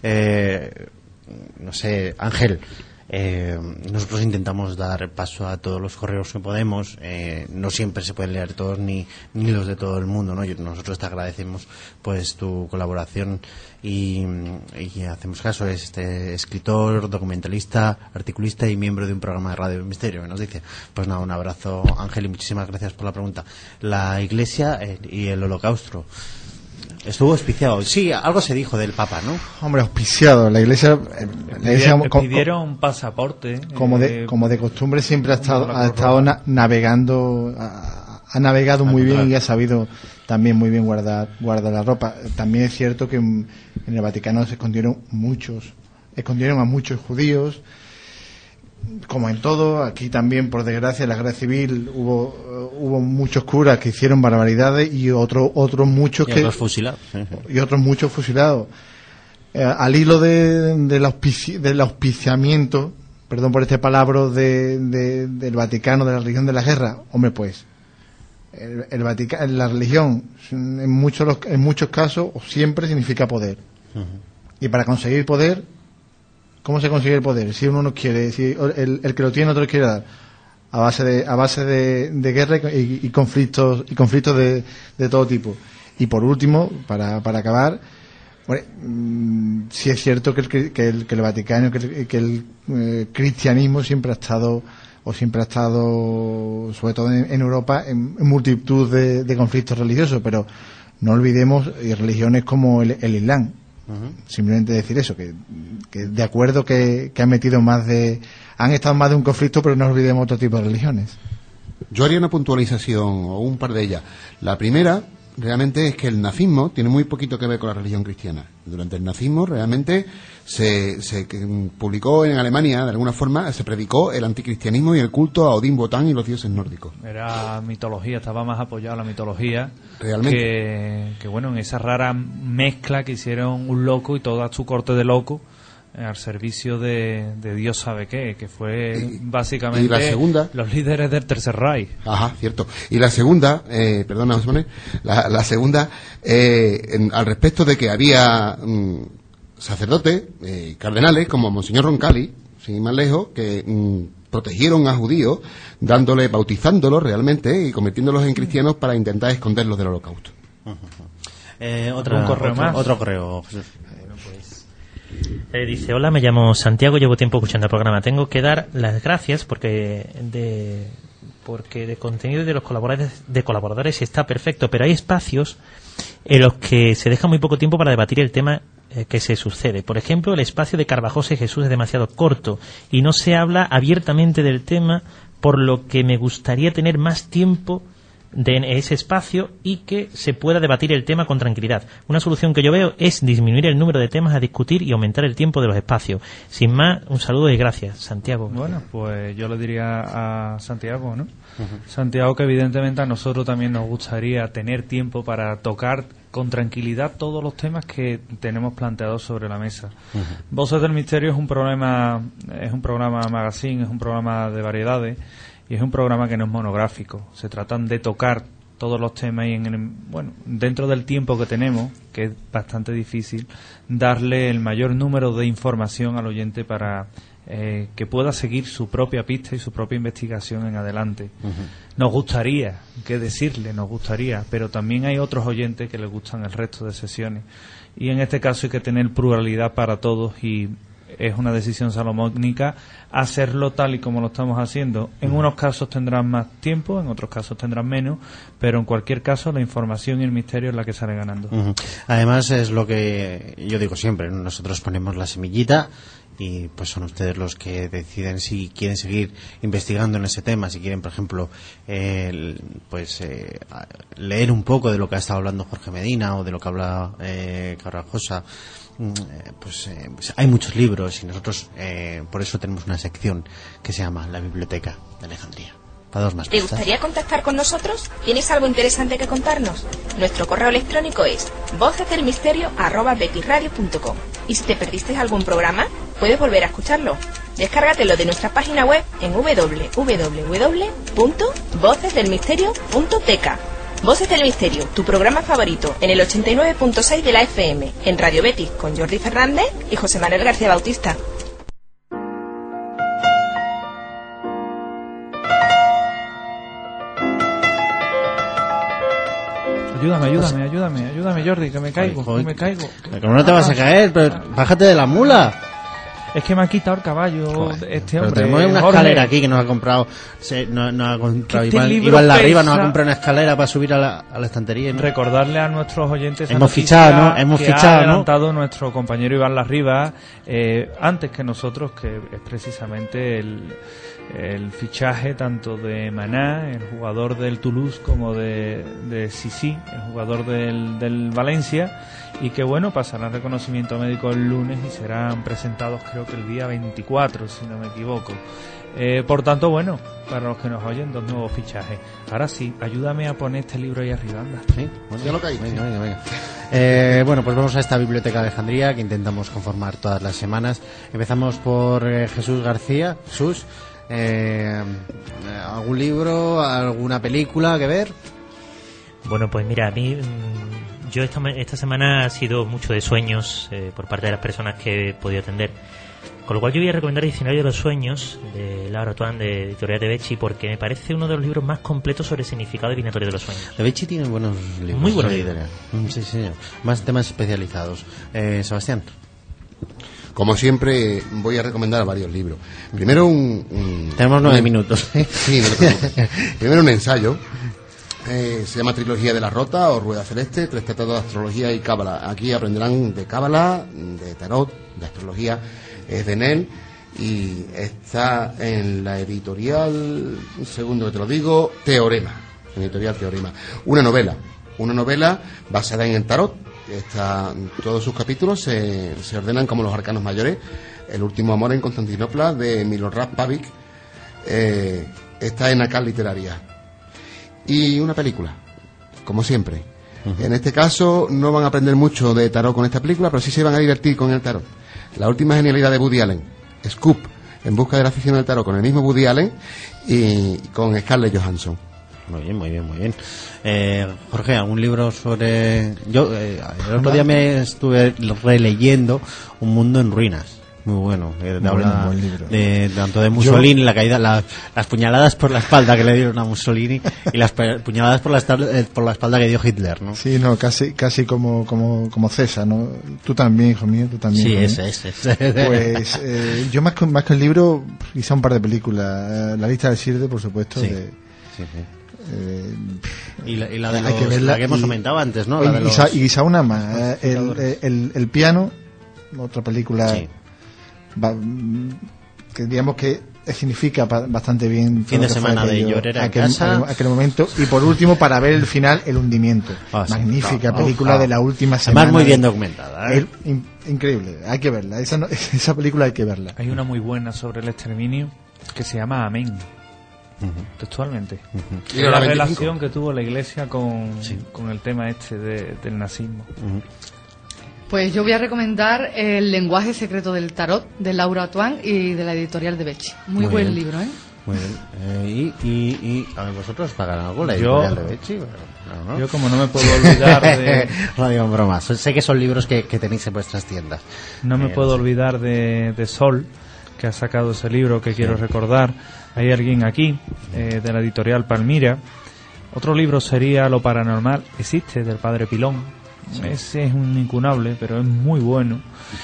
No sé, Ángel... nosotros intentamos dar paso a todos los correos que podemos, no siempre se pueden leer todos ni los de todo el mundo, ¿no? Nosotros te agradecemos pues tu colaboración y hacemos caso. Este escritor, documentalista, articulista y miembro de un programa de Radio Misterio, que nos dice, pues nada, un abrazo, Ángel, y muchísimas gracias por la pregunta. La Iglesia y el Holocausto estuvo auspiciado. Sí, algo se dijo del Papa, ¿no? Hombre, auspiciado. La Iglesia pidieron un pasaporte. Como de costumbre siempre ha estado navegando, ha navegado muy bien y ha sabido también muy bien guardar la ropa. También es cierto que en el Vaticano se escondieron a muchos judíos. Como en todo, aquí también, por desgracia, en la guerra civil hubo muchos curas que hicieron barbaridades y otros muchos fusilados. al hilo del auspiciamiento, perdón por este palabra, del Vaticano, de la religión de la guerra, hombre, pues el Vaticano, la religión en muchos casos o siempre significa poder. Y para conseguir poder, ¿cómo se consigue el poder? Si uno no quiere, si el que lo tiene otro quiere dar, a base de guerra y conflictos de todo tipo. Y por último, para acabar, bueno, sí es cierto que el Vaticano, que el cristianismo siempre ha estado, sobre todo en Europa, en multitud de conflictos religiosos, pero no olvidemos religiones como el Islam. Simplemente decir eso, que de acuerdo que han estado más de un conflicto, pero no olvidemos otro tipo de religiones. Yo haría una puntualización o un par de ellas. La primera realmente es que el nazismo tiene muy poquito que ver con la religión cristiana. Durante el nazismo realmente se publicó en Alemania, de alguna forma, se predicó el anticristianismo y el culto a Odín, Botán y los dioses nórdicos. Era mitología, estaba más apoyado la mitología. Realmente. Que bueno, en esa rara mezcla que hicieron un loco y toda su corte de loco al servicio de Dios sabe qué, que fue básicamente y la segunda, los líderes del Tercer Reich. Ajá, cierto. Y la segunda, perdona, José Manuel, la segunda, al respecto de que había sacerdotes, cardenales, como Monseñor Roncalli, sin ir más lejos, que protegieron a judíos, bautizándolos realmente y convirtiéndolos en cristianos para intentar esconderlos del Holocausto. Otro correo. Dice: hola, me llamo Santiago, llevo tiempo escuchando el programa. Tengo que dar las gracias porque de contenido de los colaboradores está perfecto, pero hay espacios en los que se deja muy poco tiempo para debatir el tema que se sucede. Por ejemplo, el espacio de Carvajosa y Jesús es demasiado corto y no se habla abiertamente del tema, por lo que me gustaría tener más tiempo de ese espacio y que se pueda debatir el tema con tranquilidad. Una solución que yo veo es disminuir el número de temas a discutir y aumentar el tiempo de los espacios. Sin más, un saludo y gracias. Santiago. Bueno, pues yo le diría a Santiago, ¿no? Santiago, que evidentemente a nosotros también nos gustaría tener tiempo para tocar con tranquilidad todos los temas que tenemos planteados sobre la mesa. Voces del Misterio es un programa magazine, es un programa de variedades. Y es un programa que no es monográfico. Se tratan de tocar todos los temas y dentro del tiempo que tenemos, que es bastante difícil, darle el mayor número de información al oyente para que pueda seguir su propia pista y su propia investigación en adelante. Nos gustaría, pero también hay otros oyentes que les gustan el resto de sesiones. Y en este caso hay que tener pluralidad para todos y es una decisión salomónica hacerlo tal y como lo estamos haciendo. En unos casos tendrán más tiempo, en otros casos tendrán menos, pero en cualquier caso la información y el misterio es la que sale ganando. Además es lo que yo digo siempre, nosotros ponemos la semillita y pues son ustedes los que deciden si quieren seguir investigando en ese tema, si quieren, por ejemplo, leer un poco de lo que ha estado hablando Jorge Medina o de lo que habla Carvajosa. Hay muchos libros y nosotros por eso tenemos una sección que se llama La Biblioteca de Alejandría. ¿Te gustaría contactar con nosotros? ¿Tienes algo interesante que contarnos? Nuestro correo electrónico es vocesdelmisterio@betisradio.com. Y si te perdiste algún programa, puedes volver a escucharlo. Descárgatelo de nuestra página web en www.vocesdelmisterio.tk. Voces del Misterio, tu programa favorito, en el 89.6 de la FM, en Radio Betis, con Jordi Fernández y José Manuel García Bautista. Ayúdame, Jordi, que me caigo. Como no te vas a caer, pero bájate de la mula. Es que me ha quitado el caballo este hombre. Pero tenemos una escalera aquí que nos ha comprado. Iván Larriba nos ha comprado una escalera para subir a la estantería, ¿no? Recordarle a nuestros oyentes hemos fichado ha adelantado nuestro compañero Iván Larriba antes que nosotros, que es precisamente el fichaje tanto de Maná, el jugador del Toulouse, como de Sisi, el jugador del Valencia, y que pasarán reconocimiento médico el lunes y serán presentados creo que el día 24, si no me equivoco. Por tanto, bueno, para los que nos oyen, 2 nuevos fichajes. Ahora sí, ayúdame a poner este libro ahí arriba, anda. Sí, bueno, ya lo caí. Venga. Bueno, pues vamos a esta Biblioteca Alejandría que intentamos conformar todas las semanas. Empezamos por Jesús García. Jesús, ¿algún libro, alguna película que ver? Bueno, pues mira, a mí yo esta semana ha sido mucho de sueños por parte de las personas que he podido atender. Con lo cual yo voy a recomendar El Diccionario de los Sueños de Laura Tuan, de Editorial de Becci, porque me parece uno de los libros más completos sobre el significado divinatorio de los sueños. De Becci tiene buenos libros. Muy buenos libros. Sí, señor. Más temas especializados. Sebastián. Como siempre, voy a recomendar varios libros. Primero Tenemos 9 minutos. Sí, no te preocupes. Primero un ensayo. Se llama Trilogía de la Rota o Rueda Celeste, 3 tratados de astrología y cábala. Aquí aprenderán de cábala, de tarot, de astrología. Es de Nel y está en la editorial, un segundo que te lo digo, Teorema, editorial Teorema. Una novela basada en el tarot. Todos sus capítulos se ordenan como los arcanos mayores. El último amor en Constantinopla, de Milorad Pavic, está en Acal Literaria. Y una película, como siempre. En este caso no van a aprender mucho de tarot con esta película, pero sí se van a divertir con el tarot. La última genialidad de Woody Allen, Scoop, en busca de la afición del tarot, con el mismo Woody Allen y con Scarlett Johansson. Muy bien. Jorge, ¿algún libro sobre...? Yo el otro día me estuve releyendo Un mundo en ruinas. Muy bueno, habla de tanto de Mussolini, la caída, las puñaladas por la espalda que le dieron a Mussolini y las puñaladas por la espalda que dio Hitler, ¿no? Sí, no, casi como César, ¿no? Tú también, hijo mío, tú también. Sí, ese. Pues yo más que el libro, quizá un par de películas. La lista de Sirde, por supuesto. Sí. Y la de la que hemos comentado antes, ¿no? Y quizá una más. El piano, otra película. Sí. Que digamos que significa bastante bien fin de semana de Llorera en casa aquel momento. Y por último, para ver el final, El hundimiento, magnífica película de la última semana, además muy bien documentada, increíble, hay que verla, esa película hay que verla. Hay una muy buena sobre el exterminio que se llama Amén, textualmente. Y la relación que tuvo la Iglesia con el tema del nazismo. Pues yo voy a recomendar El lenguaje secreto del tarot, de Laura Tuan y de la editorial de Becci. Muy buen libro, ¿eh? Muy bien. Y a ver, vosotros pagan algo la editorial de Becci. No. Yo como no me puedo olvidar de... No digo en broma, sé que son libros que tenéis en vuestras tiendas. No me puedo olvidar de Sol, que ha sacado ese libro que quiero recordar. Hay alguien aquí, de la editorial Palmira. Otro libro sería Lo paranormal existe, del padre Pilón. Ese es un incunable, pero es muy bueno.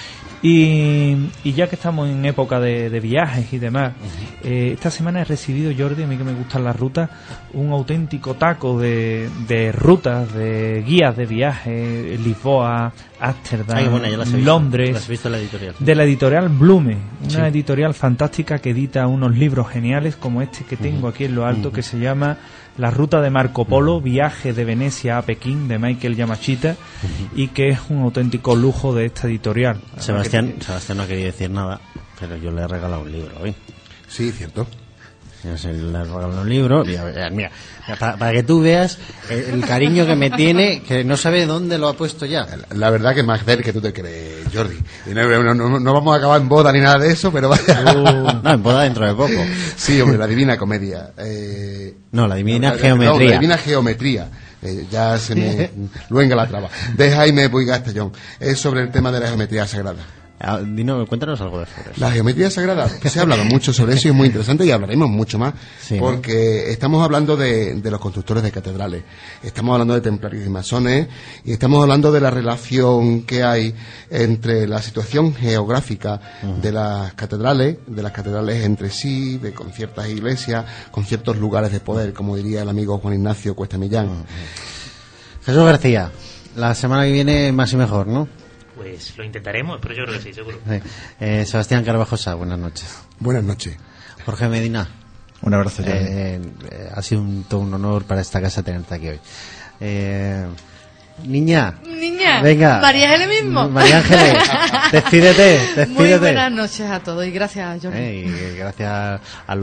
Y ya que estamos en época de viajes y demás, esta semana he recibido, Jordi, a mí que me gustan las rutas, un auténtico taco de rutas, de guías de viaje, Lisboa, Ámsterdam, Londres, las he visto en la editorial. De la editorial Blume, una editorial fantástica que edita unos libros geniales como este que tengo aquí en lo alto, que se llama La ruta de Marco Polo, viaje de Venecia a Pekín, de Michael Yamashita, y que es un auténtico lujo de esta editorial. Sebastián no ha querido decir nada, pero yo le he regalado un libro hoy. Sí, cierto. Le he regalado un libro. Mira, para que tú veas el cariño que me tiene, que no sabe dónde lo ha puesto ya. La verdad que más del que tú te crees, Jordi. No vamos a acabar en boda ni nada de eso, pero vaya. No, en boda dentro de poco. Sí, hombre, la Divina Comedia. La Divina Geometría. La Divina Geometría. Ya se me luenga la traba. De Jaime Puig Castellón. Es sobre el tema de la geometría sagrada. Cuéntanos algo de eso. La geometría sagrada, se ha hablado mucho sobre eso y es muy interesante y hablaremos mucho más, porque estamos hablando de los constructores de catedrales, estamos hablando de templarios y masones y estamos hablando de la relación que hay entre la situación geográfica de las catedrales entre sí, con ciertas iglesias, con ciertos lugares de poder, como diría el amigo Juan Ignacio Cuesta Millán. Jesús García, la semana que viene más y mejor, ¿no? Pues lo intentaremos, pero yo creo que sí, seguro. Sebastián Carvajosa, buenas noches. Buenas noches. Jorge Medina. Un abrazo. Ha sido todo un honor para esta casa tenerte aquí hoy. Niña. Venga. María Ángeles mismo. María Ángeles, despídete. Muy buenas noches a todos y gracias, Jordi. Y gracias a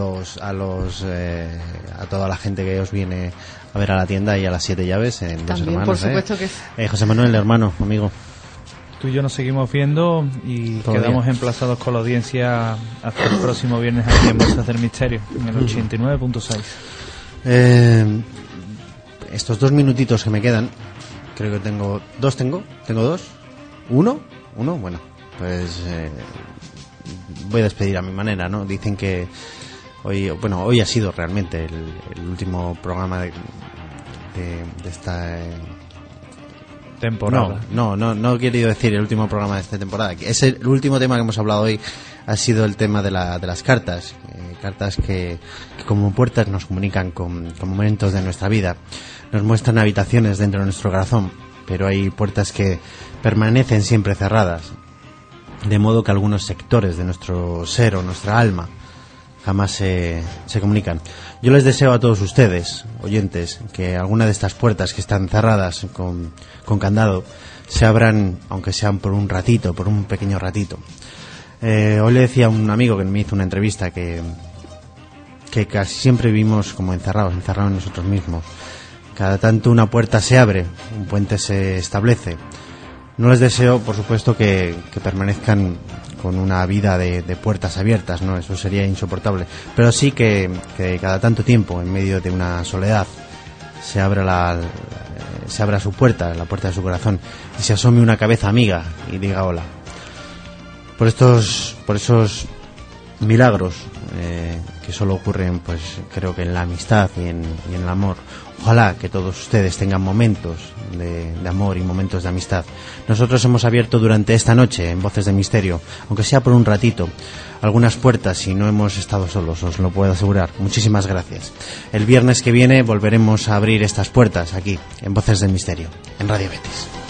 toda la gente que os viene a ver a la tienda y a las 7 llaves en Dos Hermanos. Por supuesto que sí. José Manuel, hermano, amigo. Tú y yo nos seguimos viendo y quedamos emplazados con la audiencia hasta el próximo viernes aquí en Voces del Misterio, en el 89.6. Estos 2 minutitos que me quedan, creo que tengo dos. ¿Uno? Bueno, pues voy a despedir a mi manera, ¿no? Dicen que hoy ha sido realmente el último programa de esta temporada. No he querido decir el último programa de esta temporada. El último tema que hemos hablado hoy ha sido el tema de las cartas. Cartas que como puertas nos comunican con momentos de nuestra vida. Nos muestran habitaciones dentro de nuestro corazón, pero hay puertas que permanecen siempre cerradas. De modo que algunos sectores de nuestro ser o nuestra alma jamás se comunican. Yo les deseo a todos ustedes, oyentes, que alguna de estas puertas que están cerradas con candado se abran, aunque sean por un ratito, por un pequeño ratito. Hoy le decía a un amigo que me hizo una entrevista que casi siempre vivimos como encerrados en nosotros mismos. Cada tanto una puerta se abre, un puente se establece. No les deseo, por supuesto, que permanezcan con una vida de puertas abiertas, ¿no? Eso sería insoportable. Pero sí que cada tanto tiempo, en medio de una soledad, se abra su puerta, la puerta de su corazón, y se asome una cabeza amiga y diga hola. Por esos milagros que solo ocurren, pues creo que en la amistad y en el amor. Ojalá que todos ustedes tengan momentos de amor y momentos de amistad. Nosotros hemos abierto durante esta noche en Voces de Misterio, aunque sea por un ratito, algunas puertas y no hemos estado solos, os lo puedo asegurar. Muchísimas gracias. El viernes que viene volveremos a abrir estas puertas aquí en Voces de Misterio, en Radio Betis.